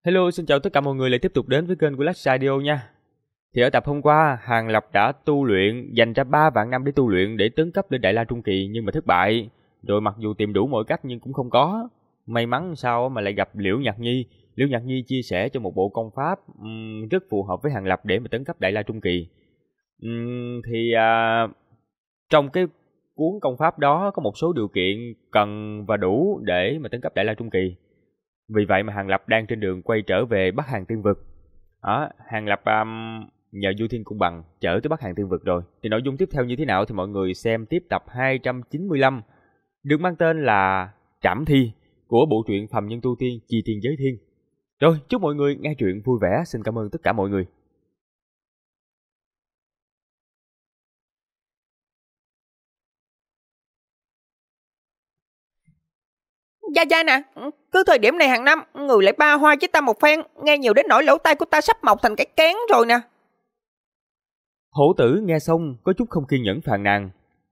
Hello, xin chào tất cả mọi người lại tiếp tục đến với kênh của Last Radio nha. Thì ở tập hôm qua, Hàng Lập đã tu luyện, dành ra 3 vạn năm để tu luyện để tấn cấp lên Đại La Trung Kỳ nhưng mà thất bại. Rồi mặc dù tìm đủ mọi cách nhưng cũng không có. May mắn sao mà lại gặp Liễu Nhạc Nhi. Liễu Nhạc Nhi chia sẻ cho một bộ công pháp rất phù hợp với Hàng Lập để mà tấn cấp Đại La Trung Kỳ. Trong cái cuốn công pháp đó có một số điều kiện cần và đủ để mà tấn cấp Đại La Trung Kỳ. Vì vậy mà Hàng Lập đang trên đường quay trở về Bắc Hàng Tiên Vực. Hàng Lập nhờ Du Thiên Cung Bằng chở tới Bắc Hàng Tiên Vực rồi. Thì nội dung tiếp theo như thế nào thì mọi người xem tiếp tập 295, được mang tên là Trảm Thi của bộ truyện Phàm Nhân Tu Tiên Chi Tiên Giới Thiên. Rồi, chúc mọi người nghe truyện vui vẻ. Xin cảm ơn tất cả mọi người. Gia nè, cứ thời điểm này hàng năm, người lại ba hoa với ta một phen, nghe nhiều đến nỗi lỗ tai của ta sắp mọc thành cái kén rồi nè. Hổ Tử nghe xong có chút không kiên nhẫn phàn nàn.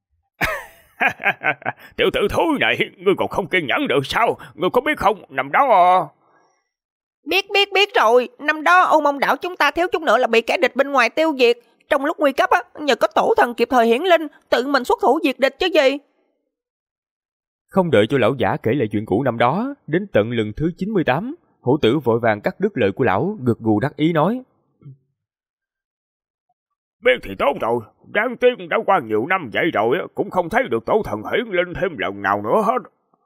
Tiểu tử thối này, ngươi còn không kiên nhẫn được sao? Ngươi có biết không, năm đó... Biết rồi, năm đó Ô Mông đảo chúng ta thiếu chút nữa là bị kẻ địch bên ngoài tiêu diệt. Trong lúc nguy cấp á, nhờ có tổ thần kịp thời hiển linh, tự mình xuất thủ diệt địch chứ gì. Không đợi cho lão giả kể lại chuyện cũ năm đó, đến tận lần thứ 98, Hổ Tử vội vàng cắt đứt lời của lão, gật gù đắc ý nói. Biết thì tốt rồi, đáng tiếc đã qua nhiều năm vậy rồi, cũng không thấy được tổ thần hiển linh thêm lần nào nữa hết.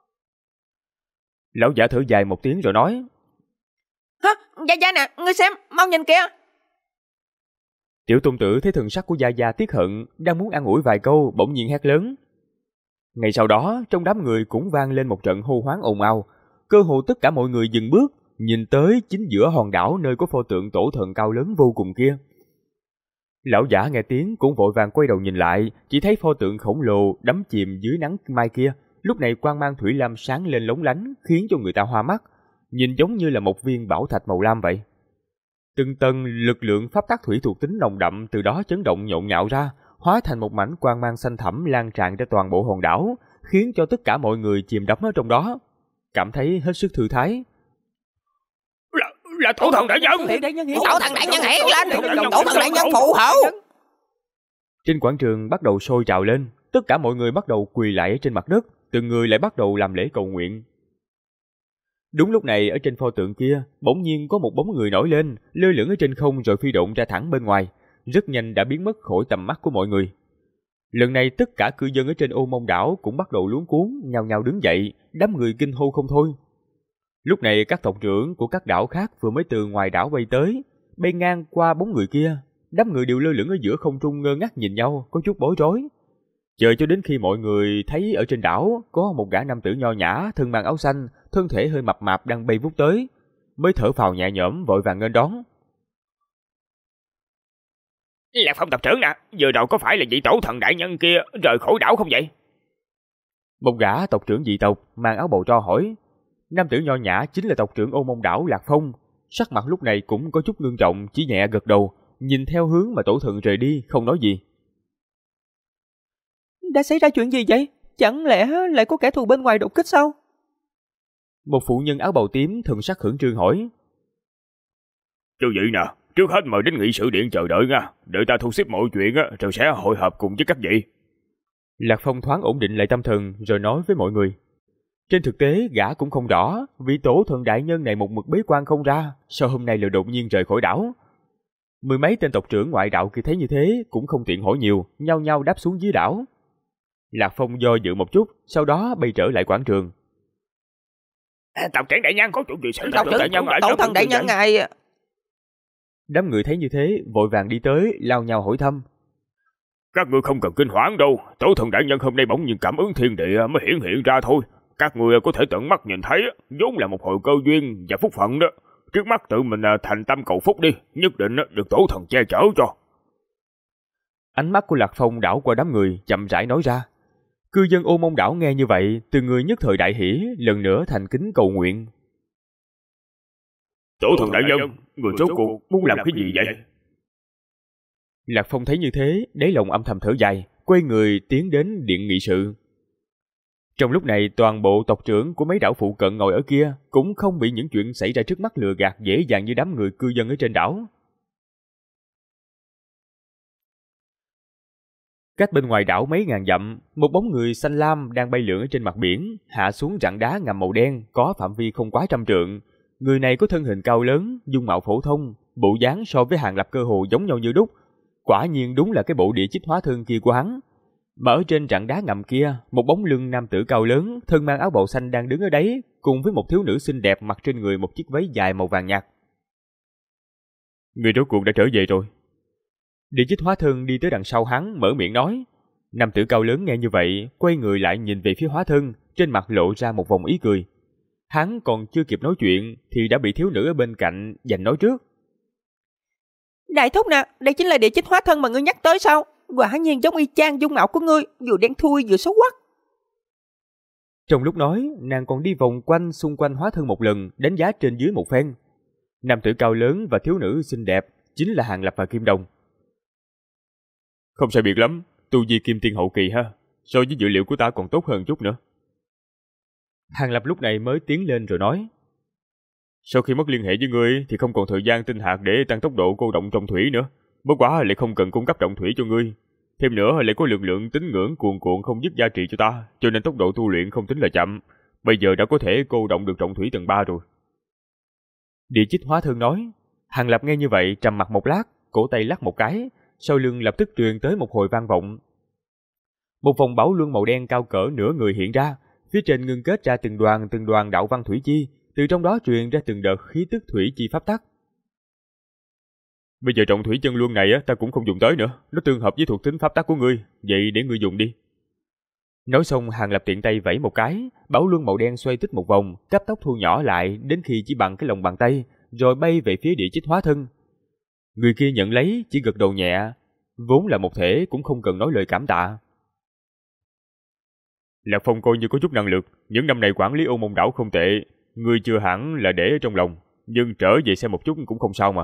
Lão giả thở dài một tiếng rồi nói. Hả, Gia nè, ngươi xem, mau nhìn kìa. Tiểu Tôn Tử thấy thần sắc của Gia tiếc hận, đang muốn an ủi vài câu, bỗng nhiên hét lớn. Ngay sau đó, trong đám người cũng vang lên một trận hô hoán ồn ào. Cơ hồ tất cả mọi người dừng bước, nhìn tới chính giữa hòn đảo nơi có pho tượng tổ thần cao lớn vô cùng kia. Lão giả nghe tiếng cũng vội vàng quay đầu nhìn lại, chỉ thấy pho tượng khổng lồ đắm chìm dưới nắng mai kia, lúc này quang mang thủy lam sáng lên lóng lánh, khiến cho người ta hoa mắt, nhìn giống như là một viên bảo thạch màu lam vậy. Từng tầng lực lượng pháp tắc thủy thuộc tính nồng đậm từ đó chấn động nhộn nhạo ra, hóa thành một mảnh quang mang xanh thẳm lan tràn ra toàn bộ hòn đảo, khiến cho tất cả mọi người chìm đắm ở trong đó, cảm thấy hết sức thư thái. Là tổ thần đại nhân! Tổ thần đại nhân hiển lên! Tổ thần đại nhân phù hộ! Trên quảng trường bắt đầu sôi trào lên, tất cả mọi người bắt đầu quỳ lại ở trên mặt đất, từng người lại bắt đầu làm lễ cầu nguyện. Đúng lúc này ở trên pho tượng kia, bỗng nhiên có một bóng người nổi lên, lơ lửng ở trên không rồi phi độn ra thẳng bên ngoài, rất nhanh đã biến mất khỏi tầm mắt của mọi người. Lần này tất cả cư dân ở trên Ô Mông đảo cũng bắt đầu luống cuống, nhao nhao đứng dậy, đám người kinh hô không thôi. Lúc này các tộc trưởng của các đảo khác vừa mới từ ngoài đảo bay tới, bay ngang qua bóng người kia, đám người đều lơ lửng ở giữa không trung ngơ ngác nhìn nhau, có chút bối rối. Chờ cho đến khi mọi người thấy ở trên đảo có một gã nam tử nho nhã, thân mang áo xanh, thân thể hơi mập mạp đang bay vút tới, mới thở phào nhẹ nhõm vội vàng nghênh đón. Lạc Phong tộc trưởng nè, vừa rồi có phải là vị tổ thần đại nhân kia rời khỏi đảo không vậy? Một gã tộc trưởng dị tộc mang áo bào tro hỏi. Nam tử nho nhã chính là tộc trưởng Ô Mông đảo Lạc Phong, sắc mặt lúc này cũng có chút ngưng trọng, chỉ nhẹ gật đầu, nhìn theo hướng mà tổ thần rời đi, không nói gì. Đã xảy ra chuyện gì vậy? Chẳng lẽ lại có kẻ thù bên ngoài đột kích sao? Một phụ nhân áo bào tím thần sắc khẩn trương hỏi. Chư vị nè, trước hết mời đến nghị sự điện chờ đợi nha, đợi ta thu xếp mọi chuyện rồi sẽ hội họp cùng với các vị. Lạc Phong thoáng ổn định lại tâm thần rồi nói với mọi người. Trên thực tế gã cũng không rõ vị tổ thần đại nhân này một mực bế quan không ra, sao hôm nay lại đột nhiên rời khỏi đảo. Mười mấy tên tộc trưởng ngoại đạo kia thấy như thế cũng không tiện hỏi nhiều, nhao nhao đáp xuống dưới đảo. Lạc Phong do dự một chút, sau đó bay trở lại quảng trường. Tộc trưởng đại nhân có chuyện gì xảy ra? Tổ thần đại nhân ngài... Đám người thấy như thế vội vàng đi tới, lao nhau hỏi thăm. Các ngươi không cần kinh hoảng đâu, tổ thần đại nhân hôm nay bỗng nhiên cảm ứng thiên địa mới hiển hiện ra thôi. Các ngươi có thể tận mắt nhìn thấy, vốn là một hồi cơ duyên và phúc phận đó. Trước mắt tự mình thành tâm cầu phúc đi, nhất định được tổ thần che chở cho. Ánh mắt của Lạc Phong đảo qua đám người, chậm rãi nói ra. Cư dân Ô Mông đảo nghe như vậy, từ người nhất thời đại hỉ, lần nữa thành kính cầu nguyện. Tổ thần đại nhân, người rốt cuộc muốn làm cái gì vậy? Lạc Phong thấy như thế, đáy lòng âm thầm thở dài, quay người tiến đến điện nghị sự. Trong lúc này, toàn bộ tộc trưởng của mấy đảo phụ cận ngồi ở kia cũng không bị những chuyện xảy ra trước mắt lừa gạt dễ dàng như đám người cư dân ở trên đảo. Cách bên ngoài đảo mấy ngàn dặm, một bóng người xanh lam đang bay lượn ở trên mặt biển, hạ xuống rặng đá ngầm màu đen có phạm vi không quá 100 trượng. Người này có thân hình cao lớn, dung mạo phổ thông, bộ dáng so với Hàng Lập cơ hồ giống nhau như đúc. Quả nhiên đúng là cái bộ địa chích hóa thân kia của hắn. Mà ở trên rặng đá ngầm kia, một bóng lưng nam tử cao lớn, thân mang áo bào xanh đang đứng ở đấy, cùng với một thiếu nữ xinh đẹp mặc trên người một chiếc váy dài màu vàng nhạt. Người rốt cuộc đã trở về rồi. Địa chích hóa thân đi tới đằng sau hắn, mở miệng nói. Nam tử cao lớn nghe như vậy, quay người lại nhìn về phía hóa thân, trên mặt lộ ra một vòng ý cười. Hắn còn chưa kịp nói chuyện thì đã bị thiếu nữ ở bên cạnh giành nói trước. Đại thúc nè, đây chính là địa chích hóa thân mà ngươi nhắc tới sao? Quả nhiên giống y chang dung mạo của ngươi, vừa đen thui vừa xấu quắc. Trong lúc nói, nàng còn đi vòng quanh xung quanh hóa thân một lần, đánh giá trên dưới một phen. Nam tử cao lớn và thiếu nữ xinh đẹp chính là Hàng Lập và Kim Đồng. Không sai biệt lắm, tu vi kim tiên hậu kỳ ha, so với dự liệu của ta còn tốt hơn chút nữa. Hàng Lập lúc này mới tiến lên rồi nói. Sau khi mất liên hệ với ngươi thì không còn thời gian tinh hạt để tăng tốc độ cô động trọng thủy nữa. Bất quá lại không cần cung cấp trọng thủy cho ngươi. Thêm nữa lại có lực lượng tín ngưỡng cuồn cuộn không dứt gia trị cho ta, cho nên tốc độ tu luyện không tính là chậm. Bây giờ đã có thể cô động được trọng thủy tầng 3 rồi. Địa chích hóa thân nói. Hàng Lập nghe như vậy trầm mặt một lát, cổ tay lắc một cái, sau lưng lập tức truyền tới một hồi vang vọng. Một vòng bảo luân màu đen cao cỡ nửa người hiện ra, phía trên ngưng kết ra từng đoàn đạo văn thủy chi, từ trong đó truyền ra từng đợt khí tức thủy chi pháp tắc. Bây giờ trọng thủy chân luân này ta cũng không dùng tới nữa, nó tương hợp với thuộc tính pháp tắc của ngươi, vậy để ngươi dùng đi. Nói xong, Hàng Lập tiện tay vẫy một cái, bảo luân màu đen xoay tích một vòng, cấp tốc thu nhỏ lại đến khi chỉ bằng cái lòng bàn tay, rồi bay về phía địa chích hóa thân. Người kia nhận lấy, chỉ gật đầu nhẹ, vốn là một thể cũng không cần nói lời cảm tạ. Lạc Phong coi như có chút năng lực, những năm này quản lý Ô Môn đảo không tệ, ngươi chưa hẳn là để ở trong lòng, nhưng trở về xem một chút cũng không sao mà.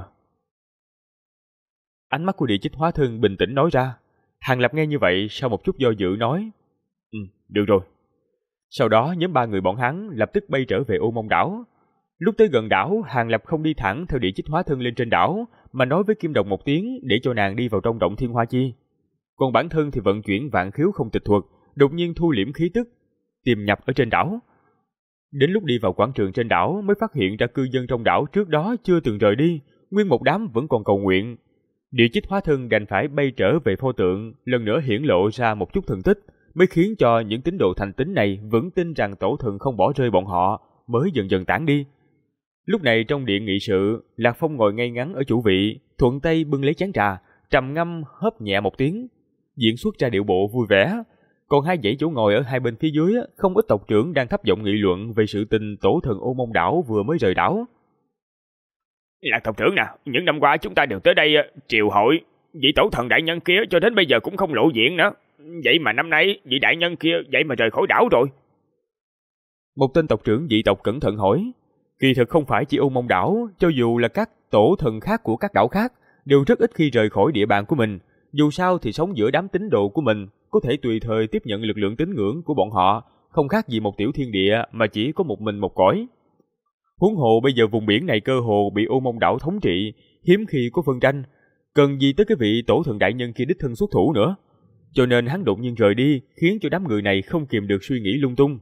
Ánh mắt của địa chích hóa thân bình tĩnh nói ra. Hàng Lập nghe như vậy, sau một chút do dự nói, được rồi. Sau đó nhóm 3 người bọn hắn lập tức bay trở về Ô Môn đảo. Lúc tới gần đảo, Hàng Lập không đi thẳng theo địa chích hóa thân lên trên đảo, mà nói với Kim Đồng một tiếng để cho nàng đi vào trong động Thiên Hoa Chi. Còn bản thân thì vận chuyển vạn khiếu không tịch thuật, đột nhiên thu liễm khí tức, tiềm nhập ở trên đảo. Đến lúc đi vào quảng trường trên đảo mới phát hiện ra cư dân trong đảo trước đó chưa từng rời đi, nguyên một đám vẫn còn cầu nguyện. Địa chích hóa thân đành phải bay trở về pho tượng, lần nữa hiển lộ ra một chút thần tích, mới khiến cho những tín đồ thành tín này vững tin rằng tổ thần không bỏ rơi bọn họ, mới dần dần tản đi. Lúc này trong điện nghị sự, Lạc Phong ngồi ngay ngắn ở chủ vị, thuận tay bưng lấy chén trà, trầm ngâm hớp nhẹ một tiếng, diễn xuất ra điệu bộ vui vẻ. Còn hai dãy chỗ ngồi ở hai bên phía dưới, không ít tộc trưởng đang thấp giọng nghị luận về sự tình tổ thần Ô Môn đảo vừa mới rời đảo. Lạc tộc trưởng nè, những năm qua chúng ta đều tới đây triều hội, vị tổ thần đại nhân kia cho đến bây giờ cũng không lộ diện nữa. Vậy mà năm nay vị đại nhân kia vậy mà rời khỏi đảo rồi. Một tên tộc trưởng dị tộc cẩn thận hỏi. Kỳ thực không phải chỉ Ô Môn đảo, cho dù là các tổ thần khác của các đảo khác đều rất ít khi rời khỏi địa bàn của mình. Dù sao thì sống giữa đám tín đồ của mình, có thể tùy thời tiếp nhận lực lượng tín ngưỡng của bọn họ, không khác gì một tiểu thiên địa mà chỉ có một mình một cõi. Huống hồ bây giờ vùng biển này cơ hồ bị Ô Môn đảo thống trị, hiếm khi có phân tranh, cần gì tới cái vị tổ thần đại nhân kia đích thân xuất thủ nữa. Cho nên hắn đột nhiên rời đi, khiến cho đám người này không kìm được suy nghĩ lung tung.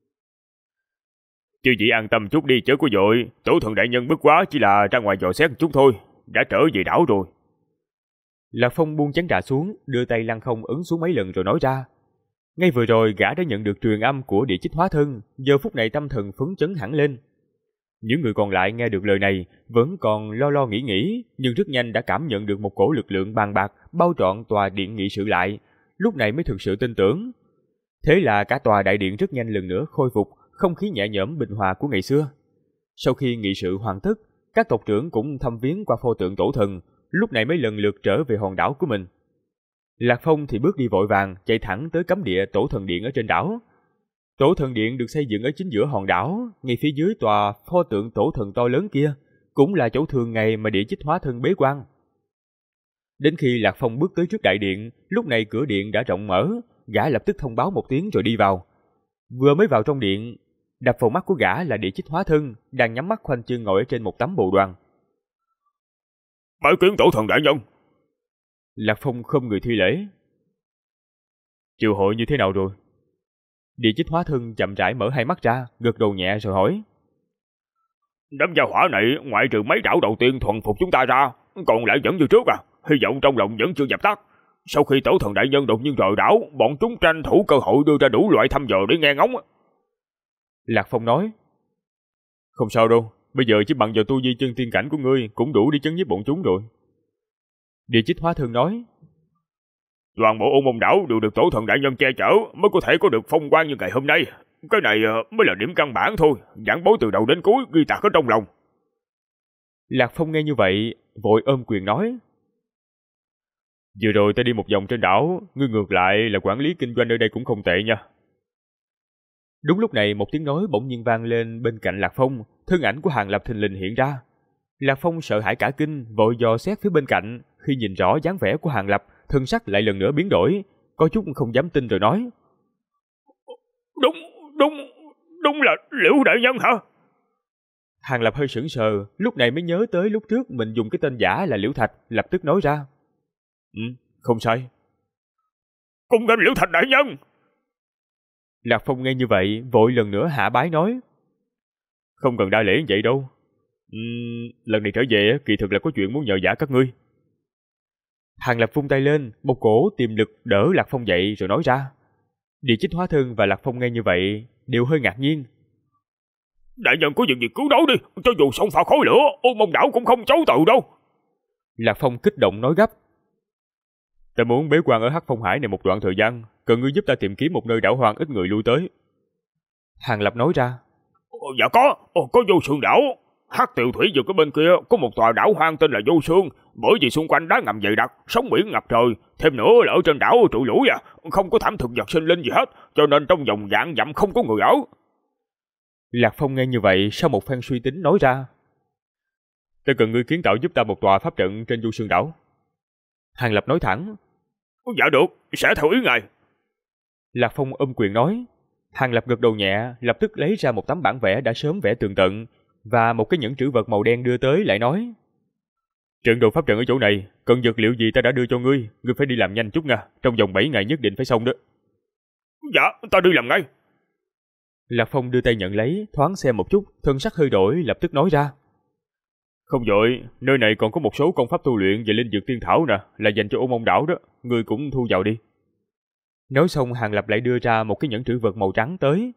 Chư vị an tâm chút đi chớ có vội, tổ thần đại nhân bất quá chỉ là ra ngoài dò xét chút thôi, đã trở về đảo rồi. Lạc Phong buông chén trà xuống, đưa tay lăng không ấn xuống mấy lần rồi nói ra. Ngay vừa rồi gã đã nhận được truyền âm của địa chích hóa thân, giờ phút này tâm thần phấn chấn hẳn lên. Những người còn lại nghe được lời này vẫn còn lo nghĩ, nhưng rất nhanh đã cảm nhận được một cổ lực lượng bàn bạc bao trọn tòa điện nghị sự lại, lúc này mới thực sự tin tưởng. Thế là cả tòa đại điện rất nhanh lần nữa khôi phục không khí nhẹ nhõm bình hòa của ngày xưa. Sau khi nghị sự hoàn tất, các tộc trưởng cũng thăm viếng qua pho tượng tổ thần, lúc này mới lần lượt trở về hòn đảo của mình. Lạc Phong thì bước đi vội vàng, chạy thẳng tới cấm địa tổ thần điện ở trên đảo. Tổ thần điện được xây dựng ở chính giữa hòn đảo, ngay phía dưới tòa pho tượng tổ thần to lớn kia, cũng là chỗ thường ngày mà địa chích hóa thân bế quan. Đến khi Lạc Phong bước tới trước đại điện, lúc này cửa điện đã rộng mở, gã lập tức thông báo một tiếng rồi đi vào. Vừa mới vào trong điện, đập vào mắt của gã là Địa Chích Hóa Thân đang nhắm mắt khoanh chân ngồi ở trên một tấm bồ đoàn. Bái kiến tổ thần đại nhân. Lạc Phong không người thi lễ. Triều hội như thế nào rồi? Địa Chích Hóa Thân chậm rãi mở hai mắt ra, gật đầu nhẹ rồi hỏi. Đám gia hỏa này ngoại trừ mấy đảo đầu tiên thuần phục chúng ta ra, còn lại vẫn như trước à. Hy vọng trong lòng vẫn chưa dập tắt. Sau khi tổ thần đại nhân đột nhiên rời đảo, bọn chúng tranh thủ cơ hội đưa ra đủ loại thăm dò để nghe ngóng. Lạc Phong nói. Không sao đâu, bây giờ chỉ bằng vào tu vi chân tiên cảnh của ngươi cũng đủ đi chấn nhiếp bọn chúng rồi. Địa Chích Hóa Thân nói. Toàn bộ Ô Môn đảo đều được tổ thần đại nhân che chở mới có thể có được phong quang như ngày hôm nay. Cái này mới là điểm căn bản thôi, giảng bối từ đầu đến cuối ghi tạc ở trong lòng. Lạc Phong nghe như vậy, vội ôm quyền nói. Vừa rồi ta đi một vòng trên đảo, ngươi ngược lại là quản lý kinh doanh ở đây cũng không tệ nha. Đúng lúc này một tiếng nói bỗng nhiên vang lên bên cạnh Lạc Phong, thân ảnh của Hàng Lập thình lình hiện ra. Lạc Phong sợ hãi cả kinh, vội dò xét phía bên cạnh, khi nhìn rõ dáng vẻ của Hàng Lập, thân sắc lại lần nữa biến đổi, có chút không dám tin rồi nói. Đúng là Liễu đại nhân hả? Hàng Lập hơi sững sờ, lúc này mới nhớ tới lúc trước mình dùng cái tên giả là Liễu Thạch, lập tức nói ra. Không sai. Cung nghênh Liễu Thạch đại nhân. Lạc Phong nghe như vậy, vội lần nữa hạ bái nói. Không cần đa lễ như vậy đâu. Lần này trở về kỳ thực là có chuyện muốn nhờ vả các ngươi. Hàng Lập vung tay lên, một cổ tiềm lực đỡ Lạc Phong dậy rồi nói ra. Địa Chích Hóa Thân và Lạc Phong nghe như vậy đều hơi ngạc nhiên. Đại nhân có việc gì cứu đấu đi, cho dù xông pha khói lửa, Ô Môn đảo cũng không chối từ đâu. Lạc Phong kích động nói gấp. Ta muốn bế quan ở Hắc Phong Hải này một đoạn thời gian, cần ngươi giúp ta tìm kiếm một nơi đảo hoang ít người lui tới. Hàng Lập nói ra. Dạ có Vô Sương đảo. Hắc Tiều Thủy vực ở bên kia có một tòa đảo hoang tên là Vô Sương, bởi vì xung quanh đá ngầm dày đặc, sóng biển ngập trời, thêm nữa là ở trên đảo trụ lũi không có thảm thực vật sinh linh gì hết, cho nên trong vòng vạn dặm không có người ở. Lạc Phong nghe như vậy, sau một phen suy tính nói ra. Ta cần ngươi kiến tạo giúp ta một tòa pháp trận trên Vô Sương đảo. Hàng Lập nói thẳng. Dạ được, sẽ theo ý ngài. Lạc Phong ôm quyền nói. Hàng Lập gật đầu nhẹ, lập tức lấy ra một tấm bản vẽ đã sớm vẽ tường tận và một cái nhẫn trữ vật màu đen đưa tới, lại nói. Trận đồ pháp trận ở chỗ này, cần vật liệu gì ta đã đưa cho ngươi, ngươi phải đi làm nhanh chút nha, trong vòng 7 ngày nhất định phải xong đó. Dạ, ta đi làm ngay. Lạc Phong đưa tay nhận lấy, thoáng xem một chút, thân sắc hơi đổi, lập tức nói ra. Không vội, nơi này còn có một số công pháp tu luyện về linh dược tiên thảo nè, là dành cho Ô Môn đảo đó, ngươi cũng thu vào đi. Nói xong Hàng Lập lại đưa ra một cái nhẫn trữ vật màu trắng tới.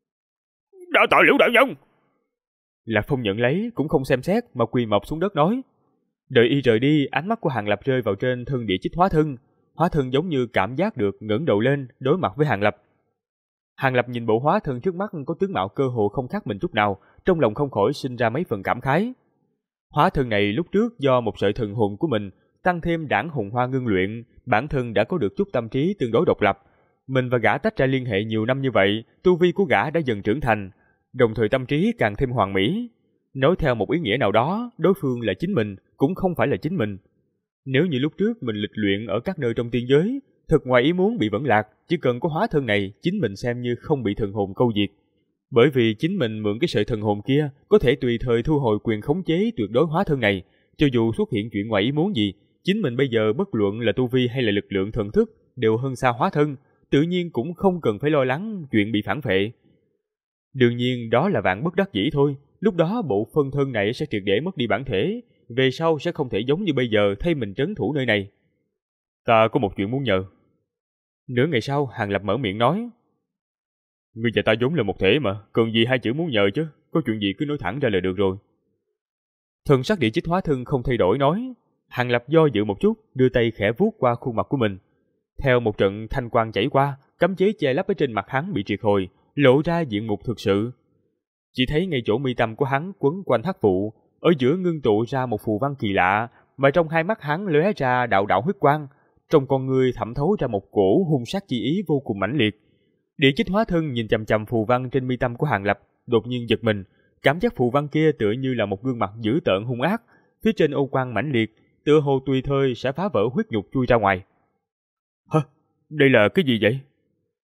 Đã tạ Liễu đại nhân. Lạc Phong nhận lấy, cũng không xem xét mà quỳ mọp xuống đất nói. Đợi y rời đi, ánh mắt của Hàng Lập rơi vào trên thân Địa Chích Hóa Thân. Hóa thân giống như cảm giác được, ngẩng đầu lên, đối mặt với Hàng Lập. Hàng Lập nhìn bộ hóa thân trước mắt có tướng mạo cơ hồ không khác mình chút nào, trong lòng không khỏi sinh ra mấy phần cảm khái. Hóa thân này lúc trước do một sợi thần hồn của mình, tăng thêm đảng hồn hoa ngưng luyện, bản thân đã có được chút tâm trí tương đối độc lập. Mình và gã tách ra liên hệ nhiều năm như vậy, tu vi của gã đã dần trưởng thành, đồng thời tâm trí càng thêm hoàn mỹ. Nói theo một ý nghĩa nào đó, đối phương là chính mình, cũng không phải là chính mình. Nếu như lúc trước mình lịch luyện ở các nơi trong tiên giới, thật ngoài ý muốn bị vẫn lạc, chỉ cần có hóa thân này, chính mình xem như không bị thần hồn câu diệt. Bởi vì chính mình mượn cái sợi thần hồn kia, có thể tùy thời thu hồi quyền khống chế tuyệt đối hóa thân này. Cho dù xuất hiện chuyện ngoài ý muốn gì, chính mình bây giờ bất luận là tu vi hay là lực lượng thần thức đều hơn xa hóa thân, tự nhiên cũng không cần phải lo lắng chuyện bị phản phệ. Đương nhiên đó là vạn bất đắc dĩ thôi, lúc đó bộ phân thân này sẽ triệt để mất đi bản thể, về sau sẽ không thể giống như bây giờ thay mình trấn thủ nơi này. Ta có một chuyện muốn nhờ. Nửa ngày sau, Hàng Lập mở miệng nói. Ngươi và ta vốn là một thể mà, cần gì hai chữ muốn nhờ chứ, có chuyện gì cứ nói thẳng ra là được rồi. Thần sắc Địa Chích Hóa Thân không thay đổi nói. Hàng Lập do dự một chút, đưa tay khẽ vuốt qua khuôn mặt của mình. Theo một trận thanh quang chảy qua, cấm chế che lấp ở trên mặt hắn bị triệt hồi, lộ ra diện mục thực sự. Chỉ thấy ngay chỗ mi tâm của hắn quấn quanh hắc vụ, ở giữa ngưng tụ ra một phù văn kỳ lạ, mà trong hai mắt hắn lóe ra đạo đạo huyết quang, trong con người thẩm thấu ra một cổ hung sát chi ý vô cùng mãnh liệt. Địa Chích Hóa Thân nhìn chằm chằm phù văn trên mi tâm của Hàng Lập, đột nhiên giật mình, cảm giác phù văn kia tựa như là một gương mặt dữ tợn hung ác, phía trên ô quang mãnh liệt, tựa hồ tùy thời sẽ phá vỡ huyết nhục chui ra ngoài. Hả? Đây là cái gì vậy?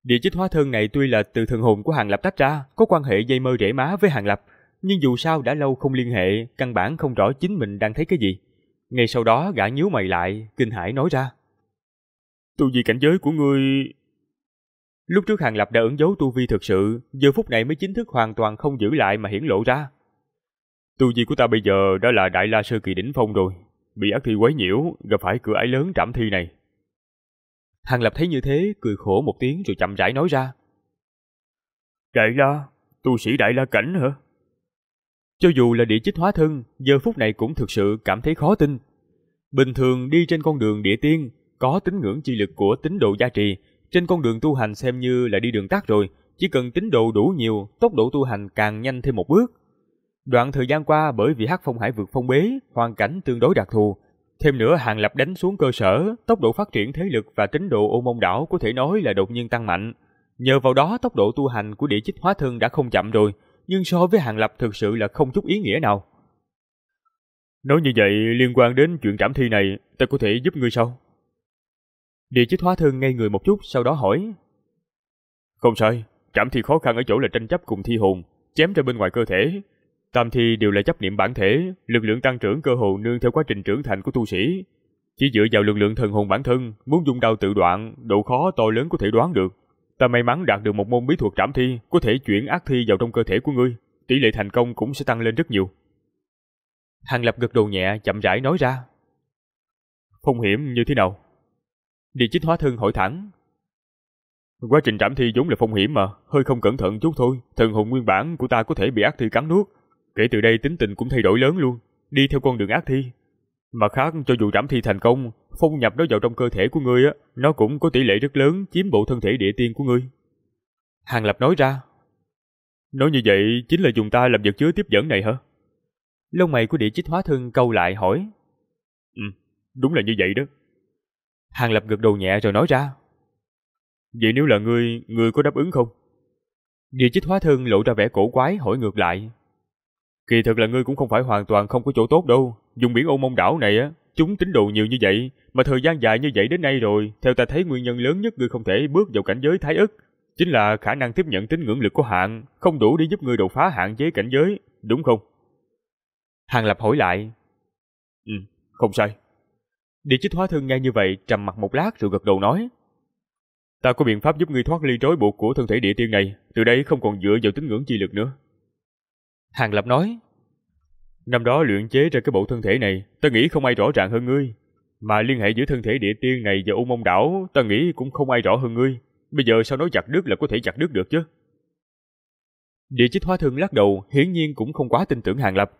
Địa chích hóa thân này tuy là từ thần hồn của Hàng Lập tách ra, có quan hệ dây mơ rễ má với Hàng Lập, nhưng dù sao đã lâu không liên hệ, căn bản không rõ chính mình đang thấy cái gì. Ngay sau đó gã nhíu mày lại, kinh hãi nói ra: Tu vi cảnh giới của ngươi... Lúc trước Hàng Lập đã ẩn giấu tu vi thực sự, giờ phút này mới chính thức hoàn toàn không giữ lại mà hiển lộ ra. Tu vi của ta bây giờ đã là Đại La Sơ Kỳ đỉnh phong rồi, bị ác thi quấy nhiễu, gặp phải cửa ải lớn trảm thi này. Hàng Lập thấy như thế, cười khổ một tiếng rồi chậm rãi nói ra: Đại La, tu sĩ Đại La cảnh hả? Cho dù là địa chích hóa thân, giờ phút này cũng thực sự cảm thấy khó tin. Bình thường đi trên con đường địa tiên, có tín ngưỡng chi lực của tín đồ gia trì, trên con đường tu hành xem như là đi đường tắt rồi, chỉ cần tín đồ đủ nhiều, tốc độ tu hành càng nhanh thêm một bước. Đoạn thời gian qua bởi vì Hắc Phong Hải vực phong bế, hoàn cảnh tương đối đặc thù, thêm nữa Hàng Lập đánh xuống cơ sở, tốc độ phát triển thế lực và tín đồ Ô Mông đảo có thể nói là đột nhiên tăng mạnh. Nhờ vào đó tốc độ tu hành của địa chích hóa thân đã không chậm rồi, nhưng so với Hàng Lập thực sự là không chút ý nghĩa nào. Nói như vậy, liên quan đến chuyện trảm thi này, ta có thể giúp ngươi sao? Địa chích hóa thân ngây người một chút, sau đó hỏi. Không sai, trảm thi khó khăn ở chỗ là tranh chấp cùng thi hồn, chém ra bên ngoài cơ thể. Tam thi đều là chấp niệm bản thể, lực lượng tăng trưởng cơ hồ nương theo quá trình trưởng thành của tu sĩ. Chỉ dựa vào lực lượng thần hồn bản thân, muốn dùng đao tự đoạn, độ khó to lớn có thể đoán được. Ta may mắn đạt được một môn bí thuật trảm thi, có thể chuyển ác thi vào trong cơ thể của ngươi, tỷ lệ thành công cũng sẽ tăng lên rất nhiều. Hàng Lập gật đầu nhẹ, chậm rãi nói ra. Phong hiểm như thế nào? Địa chích hóa thân hỏi thẳng. Quá trình trảm thi vốn là phong hiểm mà, hơi không cẩn thận chút thôi, thần hồn nguyên bản của ta có thể bị ác thi cắn nuốt. Kể từ đây tính tình cũng thay đổi lớn luôn, đi theo con đường ác thi. Mặt khác, cho dù trảm thi thành công, phong nhập nó vào trong cơ thể của ngươi á, nó cũng có tỷ lệ rất lớn chiếm bộ thân thể địa tiên của ngươi. Hàng Lập nói ra. Nói như vậy chính là dùng ta làm vật chứa tiếp dẫn này hả? Lông mày của địa chích hóa thân cau lại hỏi. Đúng là như vậy đó. Hàng Lập gật đầu nhẹ rồi nói ra. Vậy nếu là ngươi có đáp ứng không? Địa chích hóa thân lộ ra vẻ cổ quái hỏi ngược lại. Kỳ thực là ngươi cũng không phải hoàn toàn không có chỗ tốt đâu. Dùng biển Ô Mông đảo này á, chúng tín đồ nhiều như vậy, mà thời gian dài như vậy đến nay rồi, theo ta thấy nguyên nhân lớn nhất ngươi không thể bước vào cảnh giới thái ức, chính là khả năng tiếp nhận tín ngưỡng lực có hạn, không đủ để giúp ngươi đột phá hạn chế cảnh giới, đúng không? Hàng Lập hỏi lại. Không sai. Địa chích hóa thân nghe như vậy, trầm mặt một lát rồi gật đầu nói. Ta có biện pháp giúp ngươi thoát ly trói buộc của thân thể địa tiên này, từ đây không còn dựa vào tín ngưỡng chi lực nữa. Hàng Lập nói. Năm đó luyện chế ra cái bộ thân thể này, ta nghĩ không ai rõ ràng hơn ngươi. Mà liên hệ giữa thân thể địa tiên này và Ô Mông đảo, ta nghĩ cũng không ai rõ hơn ngươi. Bây giờ sao nói chặt đứt là có thể chặt đứt được chứ? Địa chích hóa thân lắc đầu, hiển nhiên cũng không quá tin tưởng Hàng Lập.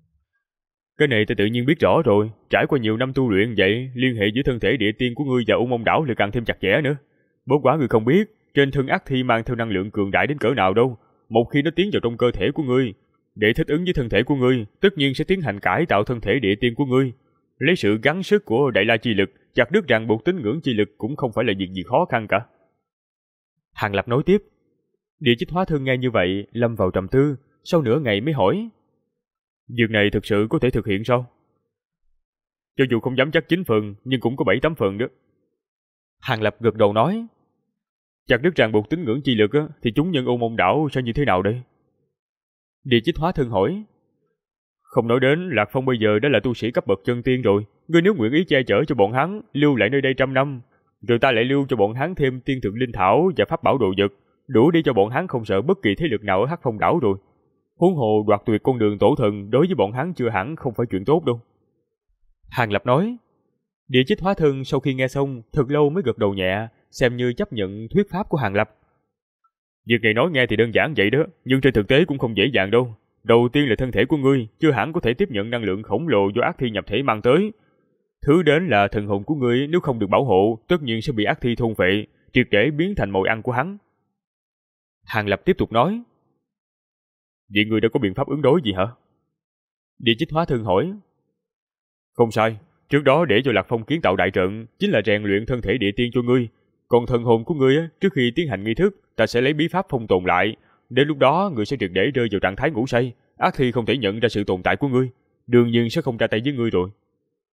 Cái này ta tự nhiên biết rõ rồi, trải qua nhiều năm tu luyện vậy, liên hệ giữa thân thể địa tiên của ngươi và Ô Mông đảo lại càng thêm chặt chẽ nữa. Bất quá ngươi không biết, trên thân ác thi mang theo năng lượng cường đại đến cỡ nào đâu. Một khi nó tiến vào trong cơ thể của ngươi, để thích ứng với thân thể của ngươi, tất nhiên sẽ tiến hành cải tạo thân thể địa tiên của ngươi. Lấy sự gắng sức của Đại La chi lực, chặt đứt ràng buộc tín ngưỡng chi lực cũng không phải là việc gì khó khăn cả. Hàng Lập nói tiếp. Địa chích hóa thân nghe như vậy, lâm vào trầm tư, sau nửa ngày mới hỏi. Việc này thực sự có thể thực hiện sao? Cho dù không dám chắc 9 phần, nhưng cũng có 7-8 phần đó. Hàng Lập gật đầu nói. Chặt đứt ràng buộc tín ngưỡng chi lực á, thì chúng nhân Ô Mông đảo sẽ như thế nào đây? Địa chích hóa thân hỏi. Không nói đến, Lạc Phong bây giờ đã là tu sĩ cấp bậc chân tiên rồi. Ngươi nếu nguyện ý che chở cho bọn hắn, lưu lại nơi đây 100 năm, rồi ta lại lưu cho bọn hắn thêm tiên thực linh thảo và pháp bảo đồ vật, đủ để cho bọn hắn không sợ bất kỳ thế lực nào ở Hắc Phong đảo rồi. Huống hồ đoạt tuyệt con đường tổ thần đối với bọn hắn chưa hẳn không phải chuyện tốt đâu. Hàng Lập nói. Địa chích hóa thân sau khi nghe xong, thật lâu mới gật đầu nhẹ, xem như chấp nhận thuyết pháp của Hàng Lập. Việc này nói nghe thì đơn giản vậy đó, nhưng trên thực tế cũng không dễ dàng đâu. Đầu tiên là thân thể của ngươi chưa hẳn có thể tiếp nhận năng lượng khổng lồ do ác thi nhập thể mang tới. Thứ đến là thần hồn của ngươi nếu không được bảo hộ, tất nhiên sẽ bị ác thi thôn phệ, triệt để biến thành mồi ăn của hắn. Hàng Lập tiếp tục nói. Vậy ngươi đã có biện pháp ứng đối gì hả? Địa chích hóa thân hỏi. Không sai, trước đó để cho Lạc Phong kiến tạo đại trận chính là rèn luyện thân thể địa tiên cho ngươi. Còn thần hồn của ngươi trước khi tiến hành nghi thức, ta sẽ lấy bí pháp phong tồn lại. Đến lúc đó ngươi sẽ triệt để rơi vào trạng thái ngủ say, ác thi không thể nhận ra sự tồn tại của ngươi, đương nhiên sẽ không ra tay với ngươi rồi.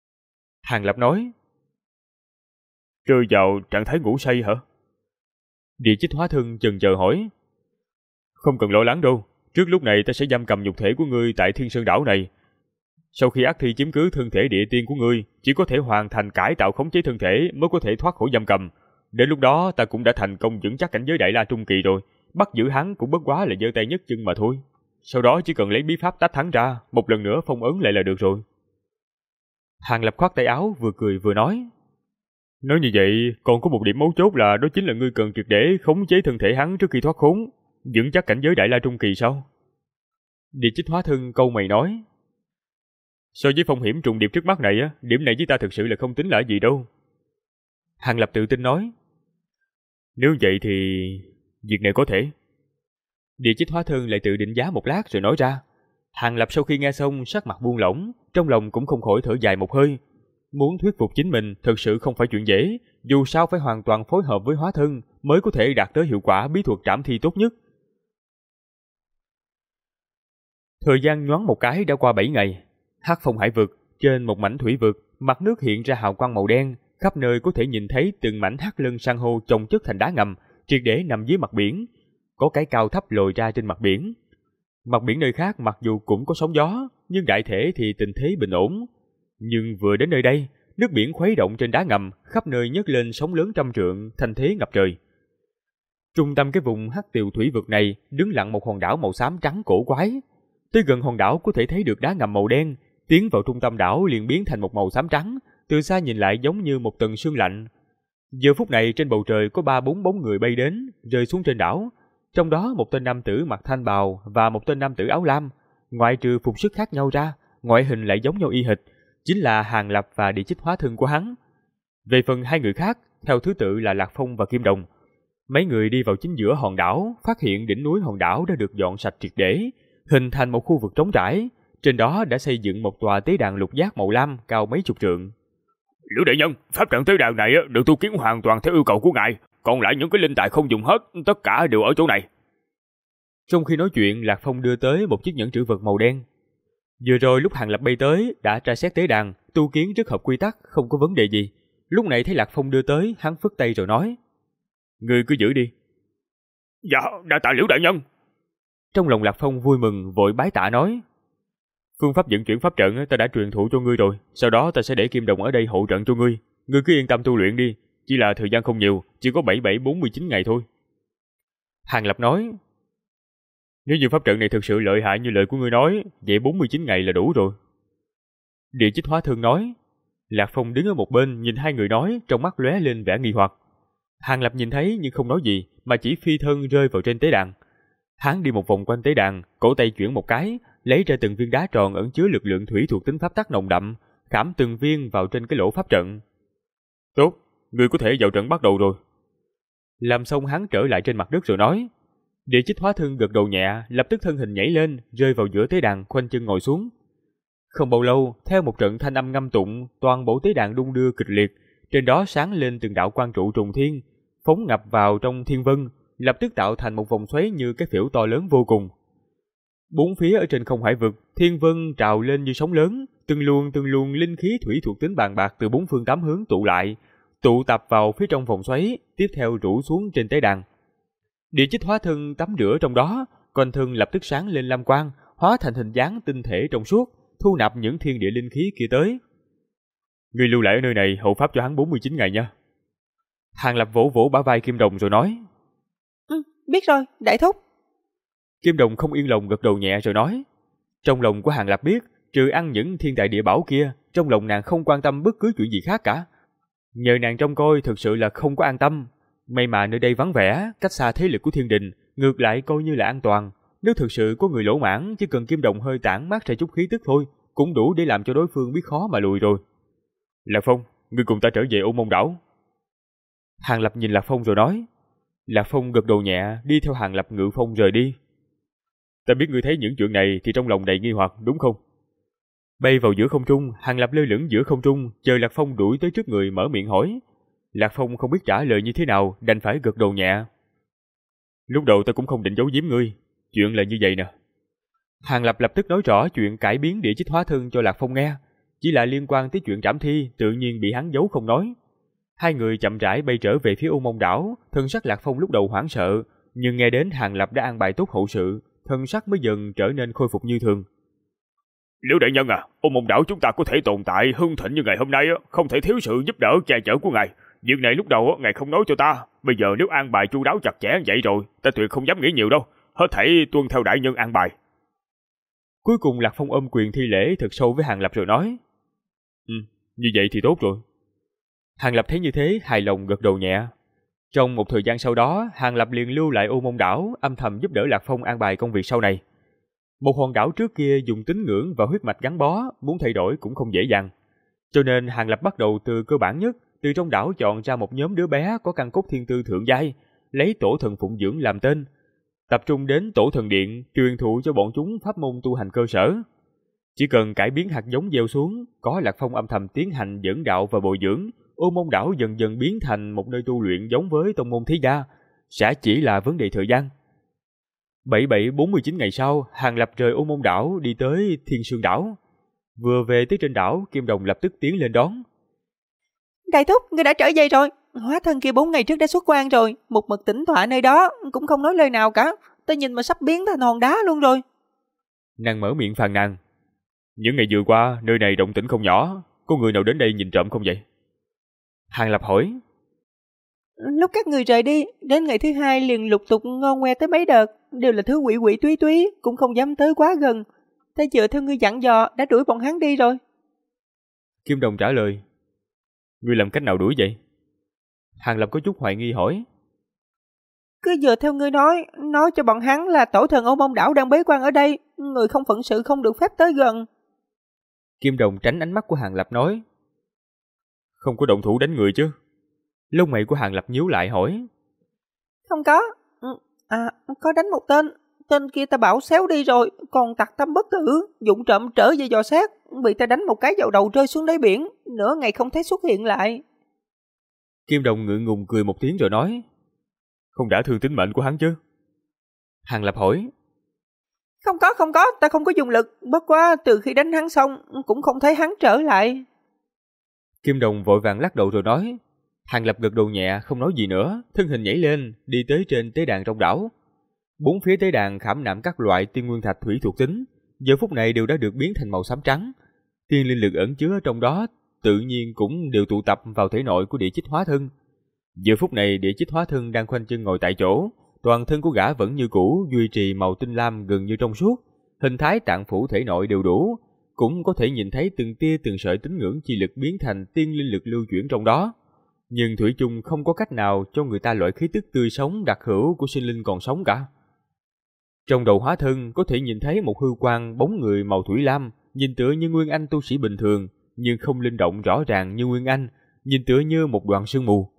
Hàng Lập nói. Rơi vào trạng thái ngủ say hả? Địa Chích Hóa Thân chần chờ hỏi. Không cần lo lắng đâu, trước lúc này ta sẽ giam cầm nhục thể của ngươi tại Thiên Sơn đảo này. Sau khi ác thi chiếm cứ thân thể địa tiên của ngươi, chỉ có thể hoàn thành cải tạo khống chế thân thể mới có thể thoát khỏi giam cầm. Đến lúc đó ta cũng đã thành công vững chắc cảnh giới Đại La Trung Kỳ rồi, bắt giữ hắn cũng bất quá là giơ tay nhấc chân mà thôi. Sau đó chỉ cần lấy bí pháp tách hắn ra, một lần nữa phong ấn lại là được rồi. Hàng Lập khoát tay áo, vừa cười vừa nói. Nói như vậy, còn có một điểm mấu chốt là đó chính là ngươi cần triệt để khống chế thân thể hắn trước khi thoát khốn, vững chắc cảnh giới Đại La Trung Kỳ sao? Địa Chích Hóa Thân câu mày nói. So với phong hiểm trùng điệp trước mắt này á, điểm này với ta thực sự là không tính là gì đâu. Hàng Lập tự tin nói. Nếu vậy thì việc này có thể. Địa Chích Hóa Thân lại tự định giá một lát rồi nói ra. Hàng Lập sau khi nghe xong sắc mặt buông lỏng, trong lòng cũng không khỏi thở dài một hơi. Muốn thuyết phục chính mình thật sự không phải chuyện dễ, dù sao phải hoàn toàn phối hợp với hóa thân mới có thể đạt tới hiệu quả bí thuật trảm thi tốt nhất. Thời gian nhoáng một cái đã qua 7 ngày. Hắc Phong Hải vực, trên một mảnh thủy vực, mặt nước hiện ra hào quang màu đen, khắp nơi có thể nhìn thấy từng mảnh hắc lân san hô chồng chất thành đá ngầm, triệt để nằm dưới mặt biển, có cái cao thấp lồi ra trên mặt biển. Mặt biển nơi khác mặc dù cũng có sóng gió, nhưng đại thể thì tình thế bình ổn. Nhưng vừa đến nơi đây, nước biển khuấy động trên đá ngầm, khắp nơi nhấc lên sóng lớn trăm trượng, thành thế ngập trời. Trung tâm cái vùng hắc tiều thủy vực này đứng lặng một hòn đảo màu xám trắng cổ quái. Tới gần hòn đảo có thể thấy được đá ngầm màu đen, tiến vào trung tâm đảo liền biến thành một màu xám trắng, từ xa nhìn lại giống như một tầng sương lạnh. Giờ phút này trên bầu trời có 3-4 bóng người bay đến, rơi xuống trên đảo. Trong đó một tên nam tử mặc thanh bào và một tên nam tử áo lam, ngoại trừ phục sức khác nhau ra, ngoại hình lại giống nhau y hệt, chính là Hàng Lập và Địa Chích Hóa Thân của hắn. Về phần hai người khác, theo thứ tự là Lạc Phong và Kim Đồng. Mấy người đi vào chính giữa hòn đảo, phát hiện đỉnh núi hòn đảo đã được dọn sạch triệt để, hình thành một khu vực trống trải. Trên đó đã xây dựng một tòa tế đàn lục giác màu lam cao mấy chục trượng. Liễu đại nhân, pháp trận tế đàn này được tu kiến hoàn toàn theo yêu cầu của ngài, còn lại những cái linh tài không dùng hết, tất cả đều ở chỗ này. Trong khi nói chuyện, Lạc Phong đưa tới một chiếc nhẫn trữ vật màu đen. Vừa rồi lúc Hàng Lập bay tới, đã tra xét tế đàn, tu kiến rất hợp quy tắc, không có vấn đề gì. Lúc này thấy Lạc Phong đưa tới, hắn phất tay rồi nói. Ngươi cứ giữ đi. Dạ, đa tạ Liễu đại nhân. Trong lòng Lạc Phong vui mừng, vội bái tạ nói. Phương pháp vận chuyển pháp trận ta đã truyền thụ cho ngươi rồi, sau đó ta sẽ để Kim Đồng ở đây hộ trận cho ngươi. Ngươi cứ yên tâm tu luyện đi, chỉ là thời gian không nhiều, chỉ có 47-49 ngày thôi. Hàng Lập nói. Nếu như pháp trận này thực sự lợi hại như lời của ngươi nói, vậy 49 ngày là đủ rồi. Địa Chích Hóa Thân nói. Lạc Phong đứng ở một bên nhìn hai người nói, trong mắt lóe lên vẻ nghi hoặc. Hàng Lập nhìn thấy nhưng không nói gì, mà chỉ phi thân rơi vào trên tế đàn. Hắn đi một vòng quanh tế đàn, cổ tay chuyển một cái, lấy ra từng viên đá tròn ẩn chứa lực lượng thủy thuộc tính pháp tắc nồng đậm, khảm từng viên vào trên cái lỗ pháp trận. Tốt, ngươi có thể vào trận bắt đầu rồi. Làm xong hắn trở lại trên mặt đất rồi nói. Địa Chích Hóa Thân gật đầu nhẹ, lập tức thân hình nhảy lên, rơi vào giữa tế đàn, khoanh chân ngồi xuống. Không bao lâu, theo một trận thanh âm ngâm tụng, toàn bộ tế đàn đung đưa kịch liệt, trên đó sáng lên từng đạo quang trụ trùng thiên, phóng ngập vào trong thiên vân, lập tức tạo thành một vòng xoáy như cái phễu to lớn vô cùng. Bốn phía ở trên không hải vực, thiên vân trào lên như sóng lớn, từng luồng linh khí thủy thuộc tính bàn bạc từ bốn phương tám hướng tụ lại, tụ tập vào phía trong vòng xoáy, tiếp theo rủ xuống trên tế đàn. Địa Chích Hóa Thân tắm rửa trong đó, quanh thân lập tức sáng lên lam quang, hóa thành hình dáng tinh thể trong suốt, thu nạp những thiên địa linh khí kia tới. Ngươi lưu lại ở nơi này hộ pháp cho hắn 49 ngày nha. Hàng Lập vỗ vỗ bả vai Kim Đồng rồi nói. Biết rồi, đại thúc. Kim Đồng không yên lòng gật đầu nhẹ rồi nói. Trong lòng của Hàng Lập biết, trừ ăn những thiên tài địa bảo kia, trong lòng nàng không quan tâm bất cứ chuyện gì khác cả. Nhờ nàng trông coi thực sự là không có an tâm. May mà nơi đây vắng vẻ, cách xa thế lực của thiên đình, ngược lại coi như là an toàn. Nếu thực sự có người lỗ mãng, chỉ cần Kim Đồng hơi tản mát ra chút khí tức thôi, cũng đủ để làm cho đối phương biết khó mà lùi rồi. Lạc Phong, ngươi cùng ta trở về Ô Môn đảo. Hàng Lập nhìn Lạc Phong rồi nói. Lạc Phong gật đầu nhẹ, đi theo Hàng Lập ngự phong rời đi. Ta biết ngươi thấy những chuyện này thì trong lòng đầy nghi hoặc, đúng không? Bay vào giữa không trung, Hàng Lập lơ lửng giữa không trung, chờ Lạc Phong đuổi tới trước người mở miệng hỏi. Lạc Phong không biết trả lời như thế nào, đành phải gật đầu nhẹ. Lúc đầu ta cũng không định giấu giếm ngươi, chuyện là như vậy nè. Hàng Lập lập tức nói rõ chuyện cải biến Địa Chích Hóa Thân cho Lạc Phong nghe, chỉ là liên quan tới chuyện trảm thi, tự nhiên bị hắn giấu không nói. Hai người chậm rãi bay trở về phía U Mông đảo, thân sắc Lạc Phong lúc đầu hoảng sợ, nhưng nghe đến Hàng Lập đã an bài tốt hậu sự, thân sắc mới dần trở nên khôi phục như thường. Liễu đại nhân à, U Mông đảo chúng ta có thể tồn tại hưng thịnh như ngày hôm nay, không thể thiếu sự giúp đỡ che chở của ngài. Việc này lúc đầu ngài không nói cho ta, bây giờ nếu an bài chu đáo chặt chẽ vậy rồi, ta tuyệt không dám nghĩ nhiều đâu, hết thảy tuân theo đại nhân an bài. Cuối cùng Lạc Phong ôm quyền thi lễ thật sâu với Hàng Lập rồi nói: như vậy thì tốt rồi. Hàng Lập thấy như thế, hài lòng gật đầu nhẹ. Trong một thời gian sau đó, Hàng Lập liền lưu lại U Mông đảo, âm thầm giúp đỡ Lạc Phong an bài công việc sau này. Một hòn đảo trước kia dùng tín ngưỡng và huyết mạch gắn bó, muốn thay đổi cũng không dễ dàng. Cho nên Hàng Lập bắt đầu từ cơ bản nhất, từ trong đảo chọn ra một nhóm đứa bé có căn cốt thiên tư thượng giai, lấy tổ thần phụng dưỡng làm tên, tập trung đến tổ thần điện, truyền thụ cho bọn chúng pháp môn tu hành cơ sở. Chỉ cần cải biến hạt giống gieo xuống, có Lạc Phong âm thầm tiến hành dẫn đạo và bồi dưỡng, U Mông đảo dần dần biến thành một nơi tu luyện giống với tông môn thế gia, sẽ chỉ là vấn đề thời gian. 4749 ngày sau, Hàng Lập rời U Mông đảo đi tới Thiên Sương đảo. Vừa về tới trên đảo, Kim Đồng lập tức tiến lên đón. Đại thúc, ngươi đã trở về rồi. Hóa thân kia 4 ngày trước đã xuất quan rồi, một mực tĩnh tọa nơi đó, cũng không nói lời nào cả. Ta nhìn mà sắp biến thành hòn đá luôn rồi. Nàng mở miệng phàn nàn. Những ngày vừa qua, nơi này động tĩnh không nhỏ, có người nào đến đây nhìn trộm không vậy? Hàng Lập hỏi. Lúc các người rời đi, đến ngày thứ 2 liền lục tục ngon ngoe tới mấy đợt, đều là thứ quỷ quỷ túy túy, cũng không dám tới quá gần. Ta dựa theo ngươi dặn dò, đã đuổi bọn hắn đi rồi. Kim Đồng trả lời. Ngươi làm cách nào đuổi vậy? Hàng Lập có chút hoài nghi hỏi. Cứ dựa theo ngươi nói cho bọn hắn là tổ thần Ô Mông đảo đang bế quan ở đây, người không phận sự không được phép tới gần. Kim Đồng tránh ánh mắt của Hàng Lập nói. Không có động thủ đánh người chứ? Lông mày của Hàng Lập nhíu lại hỏi. Không có. Có đánh một tên kia ta bảo xéo đi rồi, còn tặc tâm bất tử, dụng trộm trở về dò xét, bị ta đánh một cái vào đầu rơi xuống đáy biển, nửa ngày không thấy xuất hiện lại. Kim Đồng ngượng ngùng cười một tiếng rồi nói. Không đã thương tính mệnh của hắn chứ? Hàng Lập hỏi. Không có, ta không có dùng lực, bất quá từ khi đánh hắn xong, cũng không thấy hắn trở lại. Kim Đồng vội vàng lắc đầu rồi nói. Hàng Lập gật đầu nhẹ, không nói gì nữa, thân hình nhảy lên, đi tới trên tế đàn trong đảo. Bốn phía tế đàn khảm nạm các loại tiên nguyên thạch thủy thuộc tính, giờ phút này đều đã được biến thành màu xám trắng. Tiên linh lực ẩn chứa trong đó tự nhiên cũng đều tụ tập vào thể nội của Địa Chích Hóa Thân. Giờ phút này Địa Chích Hóa Thân đang khoanh chân ngồi tại chỗ, toàn thân của gã vẫn như cũ, duy trì màu tinh lam gần như trong suốt, hình thái tạng phủ thể nội đều đủ, cũng có thể nhìn thấy từng tia từng sợi tín ngưỡng chi lực biến thành tiên linh lực lưu chuyển trong đó. Nhưng thủy chung không có cách nào cho người ta loại khí tức tươi sống đặc hữu của sinh linh còn sống cả. Trong đầu Hóa Thân có thể nhìn thấy một hư quang bóng người màu thủy lam, nhìn tựa như Nguyên Anh tu sĩ bình thường, nhưng không linh động rõ ràng như Nguyên Anh, nhìn tựa như một đoàn sương mù.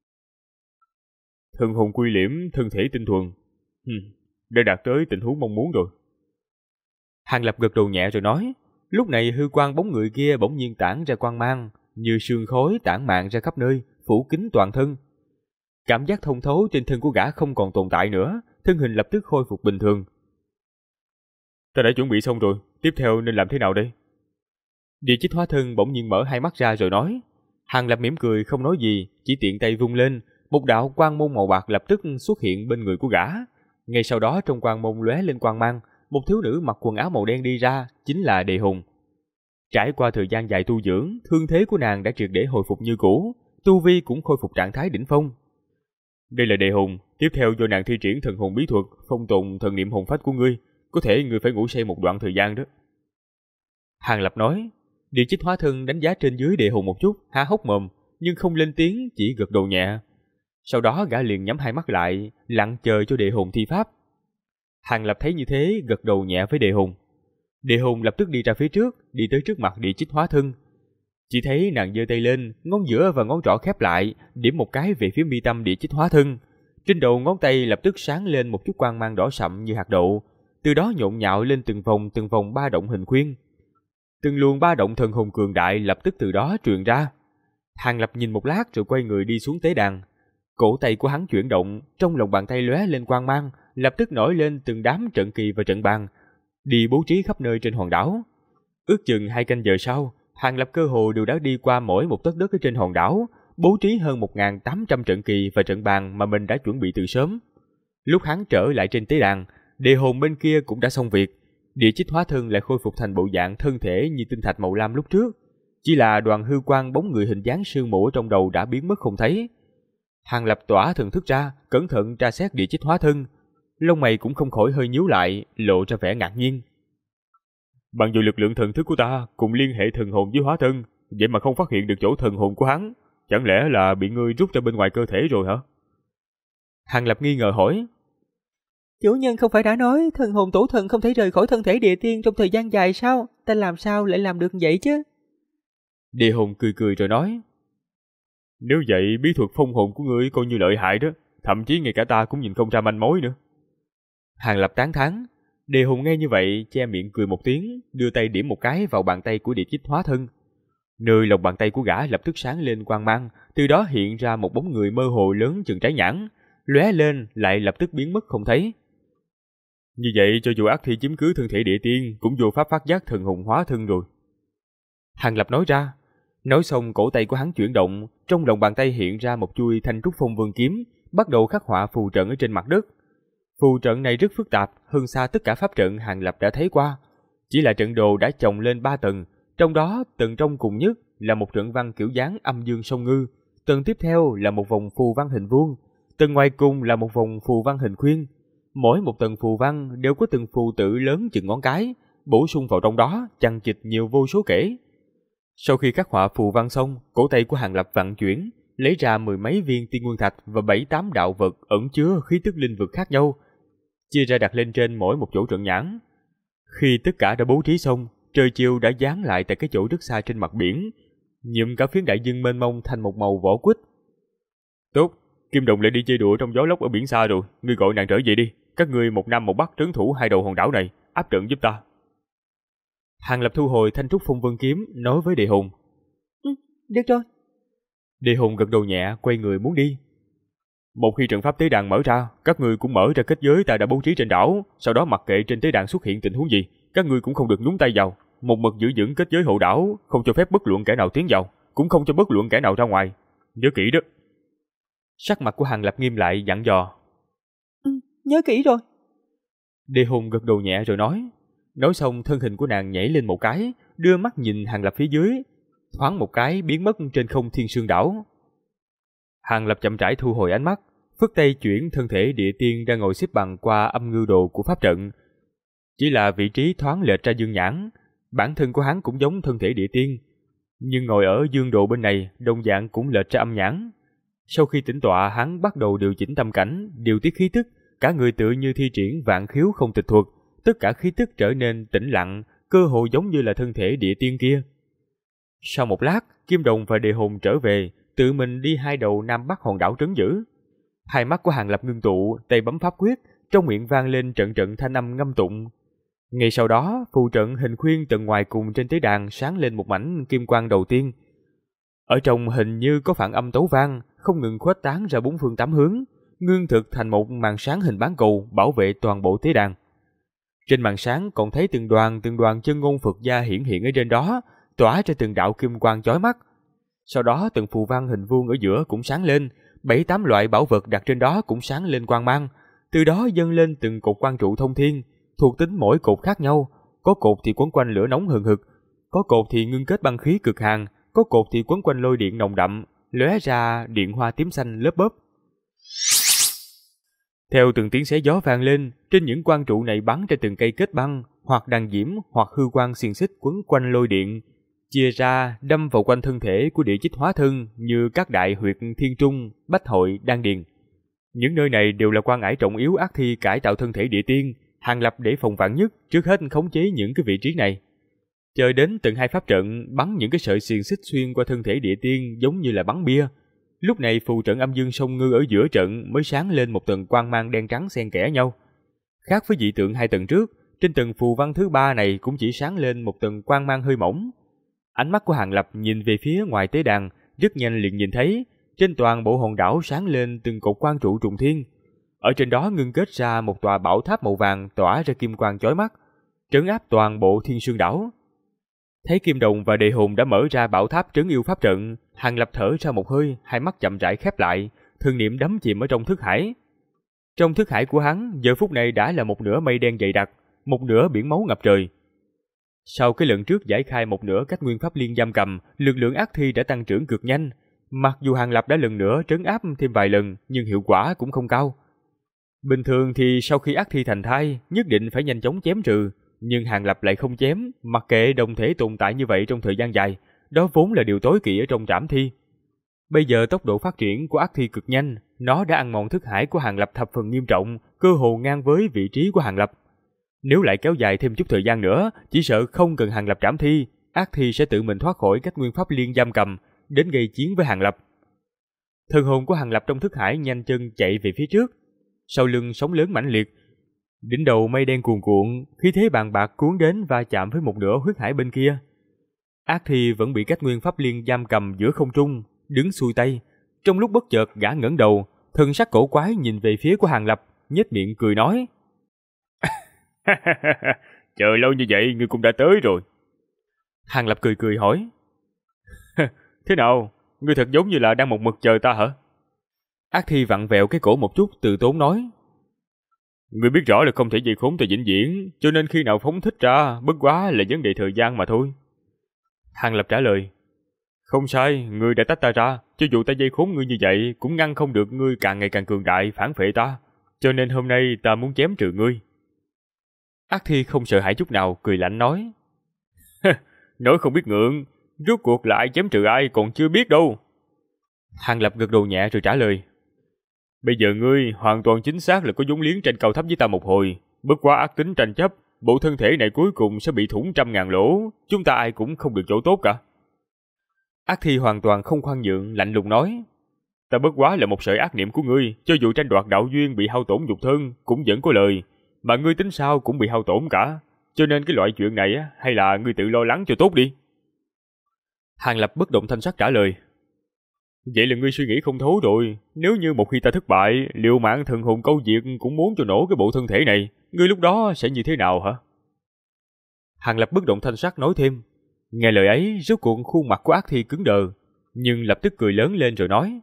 Thần hồn quy liễm, thân thể tinh thuần. Đã đạt tới tình huống mong muốn rồi. Hàng Lập gật đầu nhẹ rồi nói. Lúc này hư quang bóng người kia bỗng nhiên tản ra quang mang, như sương khói tản mạn ra khắp nơi, phủ kín toàn thân. Cảm giác thông thấu trên thân của gã không còn tồn tại nữa, thân hình lập tức khôi phục bình thường. Ta đã chuẩn bị xong rồi, tiếp theo nên làm thế nào đây? Địa Chích Hóa Thân bỗng nhiên mở hai mắt ra rồi nói. Hàng Lập mỉm cười không nói gì, chỉ tiện tay vung lên, một đạo quang môn màu bạc lập tức xuất hiện bên người của gã. Ngay sau đó trong quang môn lóe lên quang mang, một thiếu nữ mặc quần áo màu đen đi ra, chính là Đề Hùng. Trải qua thời gian dài tu dưỡng, thương thế của nàng đã triệt để hồi phục như cũ, tu vi cũng khôi phục trạng thái đỉnh phong. Đây là Đề Hùng, tiếp theo do nàng thi triển thần hồn bí thuật, phong tồn thần niệm hồn phách của ngươi, có thể ngươi phải ngủ say một đoạn thời gian đó. Hàng Lập nói. Địa Chích Hóa Thân đánh giá trên dưới Đề Hùng một chút, há hốc mồm, nhưng không lên tiếng, chỉ gật đầu nhẹ. Sau đó gã liền nhắm hai mắt lại, lặng chờ cho Đề Hùng thi pháp. Hàng Lập thấy như thế, gật đầu nhẹ với Đề Hùng. Đề Hùng lập tức đi ra phía trước, đi tới trước mặt Địa Chích Hóa Thân. Chỉ thấy nàng giơ tay lên, ngón giữa và ngón trỏ khép lại, điểm một cái về phía mi tâm Địa Chích Hóa Thân. Trên đầu ngón tay lập tức sáng lên một chút quang mang đỏ sậm như hạt đậu, từ đó nhộn nhạo lên từng vòng ba động hình khuyên. Từng luồng ba động thần hồn cường đại lập tức từ đó truyền ra. Hàng Lập nhìn một lát rồi quay người đi xuống tế đàn. Cổ tay của hắn chuyển động, trong lòng bàn tay lóe lên quang mang, lập tức nổi lên từng đám trận kỳ và trận bàn, đi bố trí khắp nơi trên hòn đảo. Ước chừng 2 canh giờ sau, Hàng Lập cơ hồ đều đã đi qua mỗi một tấc đất ở trên hòn đảo, bố trí hơn 1.800 trận kỳ và trận bàn mà mình đã chuẩn bị từ sớm. Lúc hắn trở lại trên tế đàn, địa hồn bên kia cũng đã xong việc. Địa chích hóa thân lại khôi phục thành bộ dạng thân thể như tinh thạch màu lam lúc trước. Chỉ là đoàn hư quang bóng người hình dáng sương mù trong đầu đã biến mất không thấy. Hàng Lập tỏa thần thức ra, cẩn thận tra xét địa chích hóa thân. Lông mày cũng không khỏi hơi nhíu lại, lộ ra vẻ ngạc nhiên. Bằng dù lực lượng thần thức của ta cùng liên hệ thần hồn với hóa thân, vậy mà không phát hiện được chỗ thần hồn của hắn. Chẳng lẽ là bị ngươi rút ra bên ngoài cơ thể rồi hả? Hàng Lập nghi ngờ hỏi. Chủ nhân không phải đã nói thần hồn tổ thần không thể rời khỏi thân thể địa tiên trong thời gian dài sao? Ta làm sao lại làm được vậy chứ? Địa hồn cười cười rồi nói. Nếu vậy bí thuật phong hồn của ngươi coi như lợi hại đó, thậm chí ngay cả ta cũng nhìn không ra manh mối nữa. Hàng Lập tán thán. Địa hồn nghe như vậy che miệng cười một tiếng, đưa tay điểm một cái vào bàn tay của địa chích hóa thân. Nơi lòng bàn tay của gã lập tức sáng lên quang mang, từ đó hiện ra một bóng người mơ hồ lớn chừng trái nhãn, lóe lên lại lập tức biến mất không thấy. Như vậy cho dù ác thi chiếm cứ thân thể địa tiên cũng vô pháp phát giác thần hồn hóa thân rồi. Hàng Lập nói ra. Nói xong cổ tay của hắn chuyển động, trong lòng bàn tay hiện ra một chuôi thanh trúc phong vương kiếm, bắt đầu khắc họa phù trận ở trên mặt đất. Phù trận này rất phức tạp, hơn xa tất cả pháp trận Hàng Lập đã thấy qua. Chỉ là trận đồ đã chồng lên 3 tầng, trong đó tầng trong cùng nhất là một trận văn kiểu dáng âm dương song ngư, tầng tiếp theo là một vòng phù văn hình vuông, tầng ngoài cùng là một vòng phù văn hình khuyên. Mỗi một tầng phù văn đều có từng phù tự lớn chừng ngón cái, bổ sung vào trong đó chằng chịt nhiều vô số kể. Sau khi khắc họa phù văn xong, cổ tay của Hàng Lập vận chuyển, lấy ra 10 mấy viên tiên nguyên thạch và 7-8 đạo vật ẩn chứa khí tức linh vực khác nhau, chia ra đặt lên trên mỗi một chỗ trận nhãn. Khi tất cả đã bố trí xong, trời chiều đã dán lại tại cái chỗ rất xa trên mặt biển, nhuộm cả phiến đại dương mênh mông thành một màu vỏ quýt. Tốt, Kim Đồng lại đi chơi đùa trong gió lốc ở biển xa rồi, ngươi gọi nàng trở về đi. Các ngươi một nam một bắc trấn thủ 2 đầu hòn đảo này, áp trận giúp ta. Hàng Lập thu hồi thanh trúc phong vân kiếm, nói với địa hồn. Được rồi. Địa hồn gật đầu nhẹ, quay người muốn đi. Một khi trận pháp tế đàn mở ra, các ngươi cũng mở ra kết giới ta đã bố trí trên đảo, sau đó mặc kệ trên tế đàn xuất hiện tình huống gì, các ngươi cũng không được nhúng tay vào, một mực giữ vững kết giới hộ đảo, không cho phép bất luận kẻ nào tiến vào, cũng không cho bất luận kẻ nào ra ngoài. Nhớ kỹ đó. Sắc mặt của Hàng Lập nghiêm lại dặn dò. Nhớ kỹ rồi. Địa hồn gật đầu nhẹ rồi nói. Nói xong thân hình của nàng nhảy lên một cái, đưa mắt nhìn Hàng Lập phía dưới, thoáng một cái biến mất trên không thiên sương đảo. Hàng Lập chậm rãi thu hồi ánh mắt, phất tay chuyển thân thể địa tiên đang ngồi xếp bằng qua âm ngư đồ của pháp trận. Chỉ là vị trí thoáng lệch ra dương nhãn, bản thân của hắn cũng giống thân thể địa tiên, nhưng ngồi ở dương đồ bên này đồng dạng cũng lệch ra âm nhãn. Sau khi tĩnh tọa, hắn bắt đầu điều chỉnh tâm cảnh, điều tiết khí tức, cả người tựa như thi triển vạn khiếu không tịch thuật, tất cả khí tức trở nên tĩnh lặng, cơ hồ giống như là thân thể địa tiên kia. Sau một lát, Kim Đồng và Địa Hồn trở về, tự mình đi 2 đầu nam bắc hòn đảo trấn giữ. Hai mắt của Hàng Lập ngưng tụ, tay bấm pháp quyết, trong miệng vang lên trận trận thanh âm ngâm tụng. Ngay sau đó, phù trận hình khuyên tầng ngoài cùng trên tế đàn sáng lên một mảnh kim quang đầu tiên. Ở trong hình như có phản âm tấu vang, không ngừng khuếch tán ra 4 phương 8 hướng, ngưng thực thành một màn sáng hình bán cầu bảo vệ toàn bộ tế đàn. Trên màn sáng còn thấy từng đoàn chân ngôn Phật gia hiển hiện ở trên đó, tỏa ra từng đạo kim quang chói mắt. Sau đó từng phù văn hình vuông ở giữa cũng sáng lên, 7-8 loại bảo vật đặt trên đó cũng sáng lên quang mang. Từ đó dâng lên từng cột quang trụ thông thiên, thuộc tính mỗi cột khác nhau, có cột thì quấn quanh lửa nóng hừng hực, có cột thì ngưng kết băng khí cực hàn, có cột thì quấn quanh lôi điện nồng đậm, lóe ra điện hoa tím xanh lớp bớp. Theo từng tiếng xé gió vang lên, trên những quang trụ này bắn ra từng cây kết băng, hoặc đàn diễm, hoặc hư quang xiềng xích quấn quanh lôi điện, chia ra đâm vào quanh thân thể của địa chích hóa thân như các đại huyệt thiên trung, bách hội, đan điền. Những nơi này đều là quan ải trọng yếu ác thi cải tạo thân thể địa tiên, Hàng Lập để phòng vạn nhất, trước hết khống chế những cái vị trí này. Chờ đến từng 2 pháp trận bắn những cái sợi xiềng xích xuyên qua thân thể địa tiên giống như là bắn bia. Lúc này phù trận âm dương song ngư ở giữa trận mới sáng lên một tầng quang mang đen trắng xen kẽ nhau. Khác với dị tượng 2 tầng trước, trên tầng phù văn thứ 3 này cũng chỉ sáng lên một tầng quang mang hơi mỏng. Ánh mắt của Hàng Lập nhìn về phía ngoài tế đàn, rất nhanh liền nhìn thấy trên toàn bộ hòn đảo sáng lên từng cột quang trụ trùng thiên. Ở trên đó ngưng kết ra một tòa bảo tháp màu vàng tỏa ra kim quang chói mắt, trấn áp toàn bộ thiên sương đảo. Thấy Kim Đồng và Đề Hồn đã mở ra bảo tháp trấn yêu pháp trận, Hàng Lập thở ra một hơi, hai mắt chậm rãi khép lại, thần niệm đắm chìm ở trong thức hải. Trong thức hải của hắn, giờ phút này đã là một nửa mây đen dày đặc, một nửa biển máu ngập trời. Sau cái lần trước giải khai một nửa các nguyên pháp liên giam cầm, lực lượng ác thi đã tăng trưởng cực nhanh. Mặc dù Hàng Lập đã lần nữa trấn áp thêm vài lần, nhưng hiệu quả cũng không cao. Bình thường thì sau khi ác thi thành thai, nhất định phải nhanh chóng chém trừ, nhưng Hàng Lập lại không chém, mặc kệ đồng thể tồn tại như vậy trong thời gian dài, đó vốn là điều tối kỵ ở trong trảm thi. Bây giờ tốc độ phát triển của ác thi cực nhanh, nó đã ăn mòn thức hải của Hàng Lập thập phần nghiêm trọng, cơ hồ ngang với vị trí của Hàng Lập. Nếu lại kéo dài thêm chút thời gian nữa, chỉ sợ không cần Hàng Lập trảm thi, ác thi sẽ tự mình thoát khỏi các nguyên pháp liên giam cầm, đến gây chiến với Hàng Lập. Thần hồn của Hàng Lập trong thức hải nhanh chân chạy về phía trước, sau lưng sóng lớn mãnh liệt, đỉnh đầu mây đen cuồn cuộn, khí thế bàn bạc cuốn đến và chạm với một nửa huyết hải bên kia. Ác thi vẫn bị các nguyên pháp liên giam cầm giữa không trung, đứng xuôi tay. Trong lúc bất chợt gã ngẩng đầu, thần sắc cổ quái nhìn về phía của Hàng Lập, nhếch miệng cười nói: chờ lâu như vậy ngươi cũng đã tới rồi. Hàng Lập cười cười hỏi: thế nào, ngươi thật giống như là đang một mực chờ ta hả? Ác thi vặn vẹo cái cổ một chút, tự tốn nói: ngươi biết rõ là không thể dây khốn ta vĩnh viễn, cho nên khi nào phóng thích ra, bất quá là vấn đề thời gian mà thôi. Hàng Lập trả lời: không sai, ngươi đã tách ta ra, cho dù ta dây khốn ngươi như vậy, cũng ngăn không được ngươi càng ngày càng cường đại phản phệ ta, cho nên hôm nay ta muốn chém trừ ngươi. Ác thi không sợ hãi chút nào, cười lạnh nói: nói không biết ngượng, rốt cuộc là ai chém trừ ai còn chưa biết đâu. Hàng Lập gật đầu nhẹ rồi trả lời: bây giờ ngươi hoàn toàn chính xác là có vốn liếng tranh cao thấp với ta một hồi, bất quá ác tính tranh chấp, bộ thân thể này cuối cùng sẽ bị thủng 100.000 lỗ, chúng ta ai cũng không được chỗ tốt cả. Ác thi hoàn toàn không khoan nhượng, lạnh lùng nói: ta bất quá là một sợi ác niệm của ngươi, cho dù tranh đoạt đạo duyên bị hao tổn nhục thân cũng vẫn có lời, mà ngươi tính sao cũng bị hao tổn cả, cho nên cái loại chuyện này hay là ngươi tự lo lắng cho tốt đi. Hàng Lập bất động thanh sắc trả lời: vậy là ngươi suy nghĩ không thấu rồi, nếu như một khi ta thất bại, liều mạng thần hồn câu diệt cũng muốn cho nổ cái bộ thân thể này, ngươi lúc đó sẽ như thế nào hả? Hàng Lập bất động thanh sắc nói thêm. Nghe lời ấy, rốt cuộc khuôn mặt của ác thi cứng đờ, nhưng lập tức cười lớn lên rồi nói: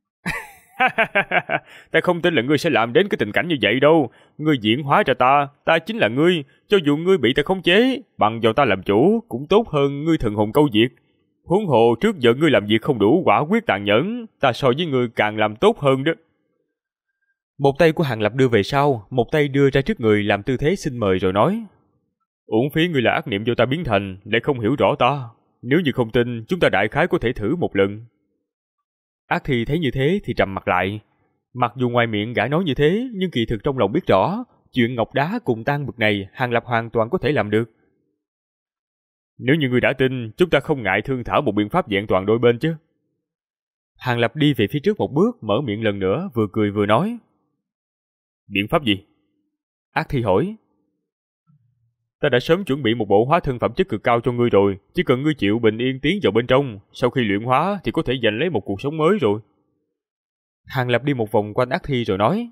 ta không tin là ngươi sẽ làm đến cái tình cảnh như vậy đâu, ngươi diễn hóa cho ta chính là ngươi, cho dù ngươi bị ta khống chế, bằng vào ta làm chủ cũng tốt hơn ngươi thần hồn câu diệt. Huống hồ trước giờ ngươi làm việc không đủ quả quyết tàn nhẫn, ta so với ngươi càng làm tốt hơn đó. Một tay của Hàng Lập đưa về sau, một tay đưa ra trước người làm tư thế xin mời rồi nói: uổng phí ngươi là ác niệm do ta biến thành, lại không hiểu rõ ta. Nếu như không tin, chúng ta đại khái có thể thử một lần. Ác thi thấy như thế thì trầm mặt lại. Mặc dù ngoài miệng gã nói như thế, nhưng kỳ thực trong lòng biết rõ, chuyện ngọc đá cùng tan bực này Hàng Lập hoàn toàn có thể làm được. Nếu như ngươi đã tin, chúng ta không ngại thương thảo một biện pháp vẹn toàn đôi bên chứ. Hàng Lập đi về phía trước một bước, mở miệng lần nữa, vừa cười vừa nói: biện pháp gì? Ác thi hỏi: ta đã sớm chuẩn bị một bộ hóa thân phẩm chất cực cao cho ngươi rồi, chỉ cần ngươi chịu bình yên tiến vào bên trong, sau khi luyện hóa thì có thể giành lấy một cuộc sống mới rồi. Hàng Lập đi một vòng quanh ác thi rồi nói: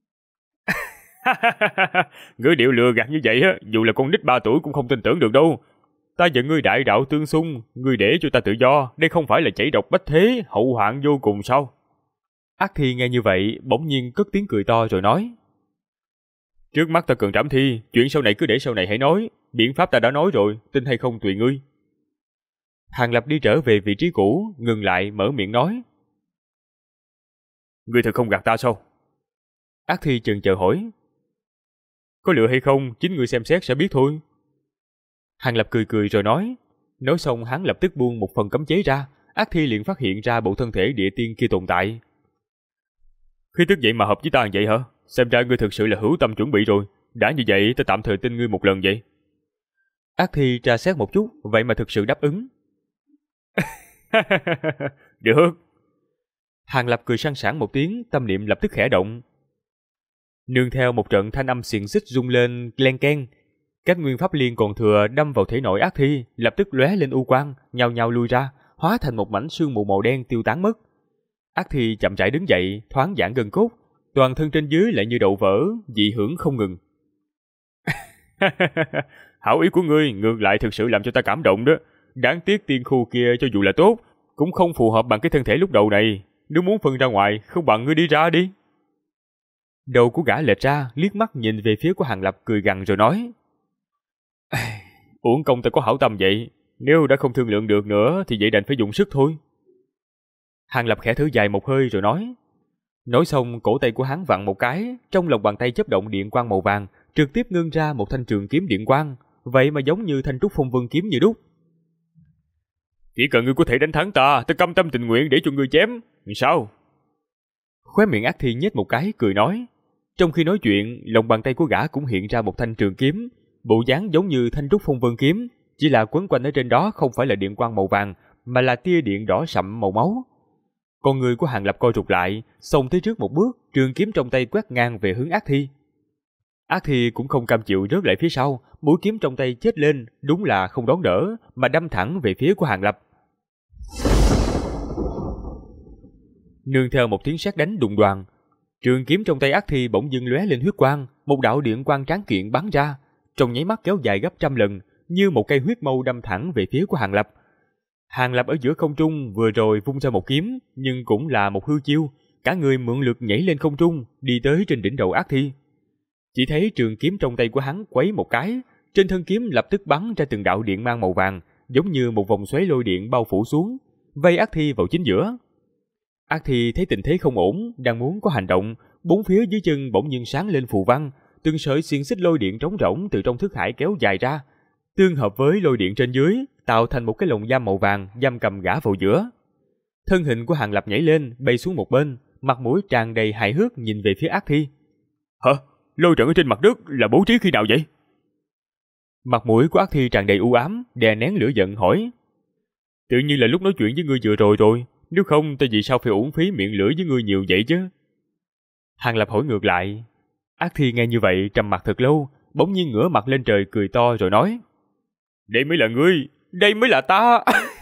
ngươi điệu lừa gạt như vậy dù là con nít 3 tuổi cũng không tin tưởng được đâu. Ta và ngươi đại đạo tương xung, ngươi để cho ta tự do, đây không phải là chảy độc bách thế, hậu hoạn vô cùng sao? Ác thi nghe như vậy, bỗng nhiên cất tiếng cười to rồi nói: trước mắt ta cần trảm thi, chuyện sau này cứ để sau này hãy nói, biện pháp ta đã nói rồi, tin hay không tùy ngươi. Hàng Lập đi trở về vị trí cũ, ngừng lại mở miệng nói: ngươi thật không gạt ta sao? Ác thi chần chờ hỏi: có lựa hay không, chính ngươi xem xét sẽ biết thôi. Hàng Lập cười cười rồi nói. Nói xong hắn lập tức buông một phần cấm chế ra, ác thi liền phát hiện ra bộ thân thể địa tiên kia tồn tại. Khi tức vậy mà hợp với ta vậy hả? Xem ra ngươi thực sự là hữu tâm chuẩn bị rồi. Đã như vậy ta tạm thời tin ngươi một lần vậy. Ác thi tra xét một chút, vậy mà thực sự đáp ứng. Được. Hàng Lập cười sang sảng một tiếng, tâm niệm lập tức khẽ động. Nương theo một trận thanh âm xiềng xích rung lên len keng, các nguyên pháp liên còn thừa đâm vào thể nội ác thi, lập tức lóe lên u quang, nhao nhao lui ra, hóa thành một mảnh sương mù màu đen tiêu tán mất. Ác thi chậm rãi đứng dậy, thoáng giãn gân cốt, toàn thân trên dưới lại như đậu vỡ, dị hưởng không ngừng. Hảo ý của ngươi ngược lại thực sự làm cho ta cảm động đó. Đáng tiếc tiên khu kia cho dù là tốt, cũng không phù hợp bằng cái thân thể lúc đầu này. Nếu muốn phân ra ngoài, không bằng ngươi đi ra đi. Đầu của gã lệch ra, liếc mắt nhìn về phía của Hàng Lập cười gằn rồi nói. Uổng công ta có hảo tâm vậy. Nếu đã không thương lượng được nữa thì vậy đành phải dùng sức thôi. Hàng Lập khẽ thở dài một hơi rồi nói. Nói xong, cổ tay của hắn vặn một cái, trong lòng bàn tay chớp động điện quang màu vàng, trực tiếp ngưng ra một thanh trường kiếm điện quang, vậy mà giống như thanh trúc phong vân kiếm như đúc. Chỉ cần ngươi có thể đánh thắng ta cam tâm tình nguyện để cho ngươi chém. Sao? Khóe miệng Ác Thi nhếch một cái cười nói. Trong khi nói chuyện, lòng bàn tay của gã cũng hiện ra một thanh trường kiếm, bộ dáng giống như thanh trúc phong vân kiếm, chỉ là quấn quanh ở trên đó không phải là điện quang màu vàng, mà là tia điện đỏ sậm màu máu. Con người của Hàng Lập co rụt lại, xông tới trước một bước, trường kiếm trong tay quét ngang về hướng Ác Thi. Ác Thi cũng không cam chịu rớt lại phía sau, mũi kiếm trong tay chếch lên, đúng là không đón đỡ, mà đâm thẳng về phía của Hàng Lập. Nương theo một tiếng sét đánh đùng đoàng, trường kiếm trong tay Ác Thi bỗng dưng lóe lên huyết quang, một đạo điện quang tráng kiện bắn ra, trong nháy mắt kéo dài gấp trăm lần, như một cây huyết mâu đâm thẳng về phía của Hàng Lập. Hàng Lập ở giữa không trung vừa rồi vung ra một kiếm, nhưng cũng là một hư chiêu, cả người mượn lực nhảy lên không trung, đi tới trên đỉnh đầu Ác Thi. Chỉ thấy trường kiếm trong tay của hắn quấy một cái, trên thân kiếm lập tức bắn ra từng đạo điện mang màu vàng, giống như một vòng xoáy lôi điện bao phủ xuống, vây Ác Thi vào chính giữa. Ác Thi thấy tình thế không ổn, đang muốn có hành động, bốn phía dưới chân bỗng nhiên sáng lên phù văn, từng sợi xiềng xích lôi điện trống rỗng từ trong thức hải kéo dài ra, tương hợp với lôi điện trên dưới, tạo thành một cái lồng giam màu vàng giam cầm gã vào giữa. Thân hình của Hàng Lập nhảy lên, bay xuống một bên, mặt mũi tràn đầy hài hước nhìn về phía Ác Thi. Hả? Lôi trận ở trên mặt đất là bố trí khi nào vậy? Mặt mũi của Ác Thi tràn đầy u ám, đè nén lửa giận hỏi. Tự nhiên là lúc nói chuyện với ngươi vừa rồi, nếu không ta vì sao phải uổng phí miệng lưỡi với ngươi nhiều vậy chứ? Hàng Lập hỏi ngược lại. Ác Thi nghe như vậy trầm mặt thật lâu, bỗng nhiên ngửa mặt lên trời cười to rồi nói. Đây mới là ngươi, đây mới là ta.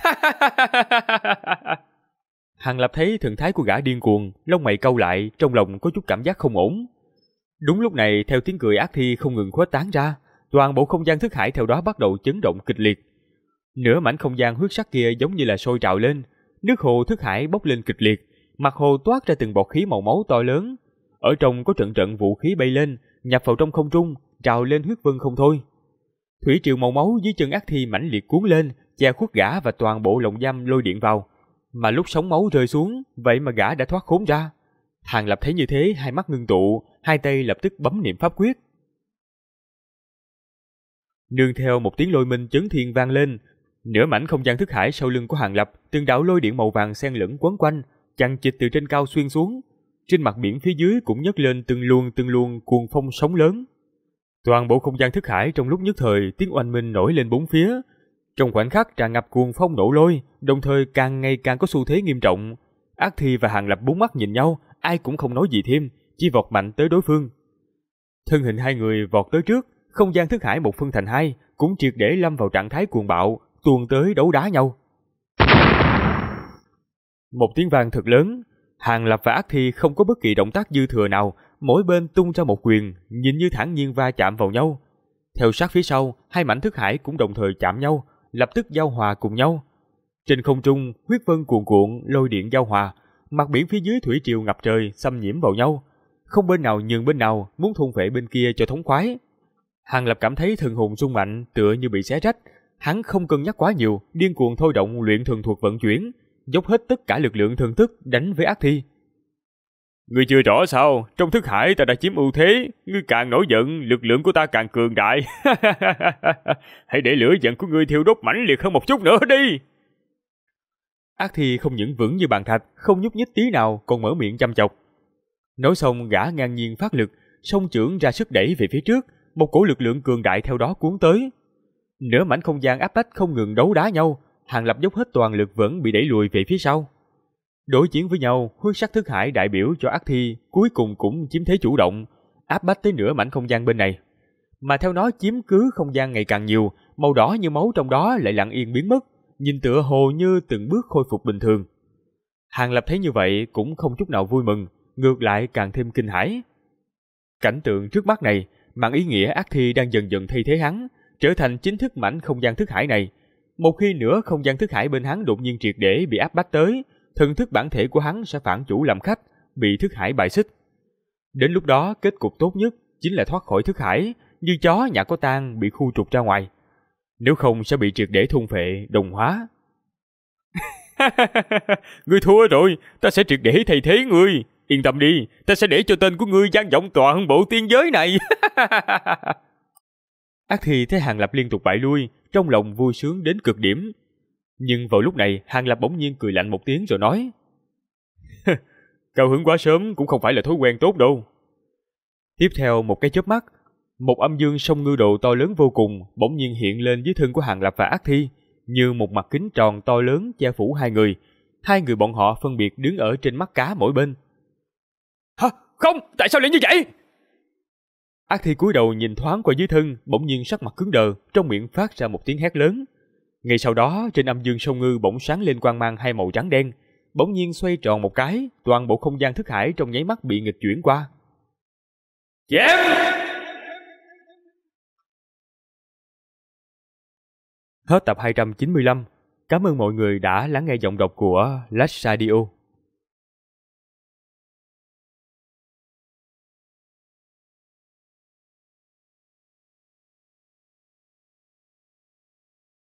Hàng Lập thấy thần thái của gã điên cuồng, lông mày cau lại, trong lòng có chút cảm giác không ổn. Đúng lúc này, theo tiếng cười Ác Thi không ngừng khuếch tán ra, toàn bộ không gian thức hải theo đó bắt đầu chấn động kịch liệt. Nửa mảnh không gian huyết sắc kia giống như là sôi trào lên, nước hồ thức hải bốc lên kịch liệt, mặt hồ toát ra từng bọt khí màu máu to lớn. Ở trong có trận trận vũ khí bay lên, nhập vào trong không trung, trào lên huyết vân không thôi. Thủy triều màu máu dưới chân Ác Thi mãnh liệt cuốn lên, che khuất gã và toàn bộ lồng giam lôi điện vào. Mà lúc sóng máu rơi xuống, vậy mà gã đã thoát khốn ra. Hàng Lập thấy như thế, hai mắt ngưng tụ, hai tay lập tức bấm niệm pháp quyết. Nương theo một tiếng lôi minh chấn thiên vang lên, nửa mảnh không gian thức hải sau lưng của Hàng Lập, từng đạo lôi điện màu vàng xen lẫn quấn quanh, chằng chịt từ trên cao xuyên xuống. Trên mặt biển phía dưới cũng nhấc lên từng luồng cuồng phong sóng lớn. Toàn bộ không gian thức hải trong lúc nhất thời tiếng oanh minh nổi lên bốn phía. Trong khoảnh khắc tràn ngập cuồng phong nổ lôi, đồng thời càng ngày càng có xu thế nghiêm trọng. Ác Thi và Hàng Lập bốn mắt nhìn nhau, ai cũng không nói gì thêm, chỉ vọt mạnh tới đối phương. Thân hình hai người vọt tới trước, không gian thức hải một phân thành hai, cũng triệt để lâm vào trạng thái cuồng bạo, tuôn tới đấu đá nhau. Một tiếng vang thật lớn, Hàng Lập và Ác Thi không có bất kỳ động tác dư thừa nào, mỗi bên tung ra một quyền, nhìn như thản nhiên va chạm vào nhau. Theo sát phía sau, hai mảnh thức hải cũng đồng thời chạm nhau, lập tức giao hòa cùng nhau. Trên không trung, huyết vân cuồn cuộn, lôi điện giao hòa, mặt biển phía dưới thủy triều ngập trời, xâm nhiễm vào nhau. Không bên nào nhường bên nào, muốn thôn phệ bên kia cho thống khoái. Hàng Lập cảm thấy thần hồn rung mạnh, tựa như bị xé rách. Hắn không cân nhắc quá nhiều, điên cuồng thôi động luyện thần thuật vận chuyển, dốc hết tất cả lực lượng thần thức đánh với Ác Thi. Ngươi chưa rõ sao? Trong thức hải ta đã chiếm ưu thế, ngươi càng nổi giận, lực lượng của ta càng cường đại. Hãy để lửa giận của ngươi thiêu đốt mãnh liệt hơn một chút nữa đi. Ác Thi không những vững như bàn thạch, không nhúc nhích tí nào, còn mở miệng chăm chọc. Nói xong, gã ngang nhiên phát lực, song chưởng ra sức đẩy về phía trước, một cổ lực lượng cường đại theo đó cuốn tới. Nửa mảnh không gian áp bách không ngừng đấu đá nhau, Hàng Lập dốc hết toàn lực vẫn bị đẩy lùi về phía sau. Đối chiến với nhau, huyết sắc thức hải đại biểu cho Ác Thi cuối cùng cũng chiếm thế chủ động, áp bách tới nửa mảnh không gian bên này. Mà theo nó chiếm cứ không gian ngày càng nhiều, màu đỏ như máu trong đó lại lặng yên biến mất, nhìn tựa hồ như từng bước khôi phục bình thường. Hàng Lập thấy như vậy cũng không chút nào vui mừng, ngược lại càng thêm kinh hãi. Cảnh tượng trước mắt này, mang ý nghĩa Ác Thi đang dần dần thay thế hắn, trở thành chính thức mảnh không gian thức hải này. một khi nửa không gian thức hải bên hắn đột nhiên triệt để bị áp bách tới, thần thức bản thể của hắn sẽ phản chủ làm khách, bị thức hải bài xích. Đến lúc đó, kết cục tốt nhất chính là thoát khỏi thức hải, như chó nhà có tang bị khu trục ra ngoài. Nếu không sẽ bị triệt để thôn phệ, đồng hóa. Ngươi thua rồi, ta sẽ triệt để thay thế ngươi. Yên tâm đi, ta sẽ để cho tên của ngươi vang vọng toàn bộ tiên giới này. Ác Thi thấy Hàng Lập liên tục bại lui, trong lòng vui sướng đến cực điểm. Nhưng vào lúc này, Hàng Lập bỗng nhiên cười lạnh một tiếng rồi nói: Cao hứng quá sớm cũng không phải là thói quen tốt đâu. Tiếp theo một cái chớp mắt, một âm dương sông ngư đồ to lớn vô cùng bỗng nhiên hiện lên dưới thân của Hàng Lập và Ác Thi, như một mặt kính tròn to lớn che phủ hai người. Hai người bọn họ phân biệt đứng ở trên mắt cá mỗi bên. Hả? Không, tại sao lại như vậy? Ác Thi cúi đầu nhìn thoáng qua dưới thân, bỗng nhiên sắc mặt cứng đờ, trong miệng phát ra một tiếng hét lớn. Ngay sau đó, trên âm dương sông ngư bỗng sáng lên quang mang hai màu trắng đen, bỗng nhiên xoay tròn một cái, toàn bộ không gian thức hải trong nháy mắt bị nghịch chuyển qua. Chém! Hết tập 295. Cảm ơn mọi người đã lắng nghe giọng đọc của Lách Radio.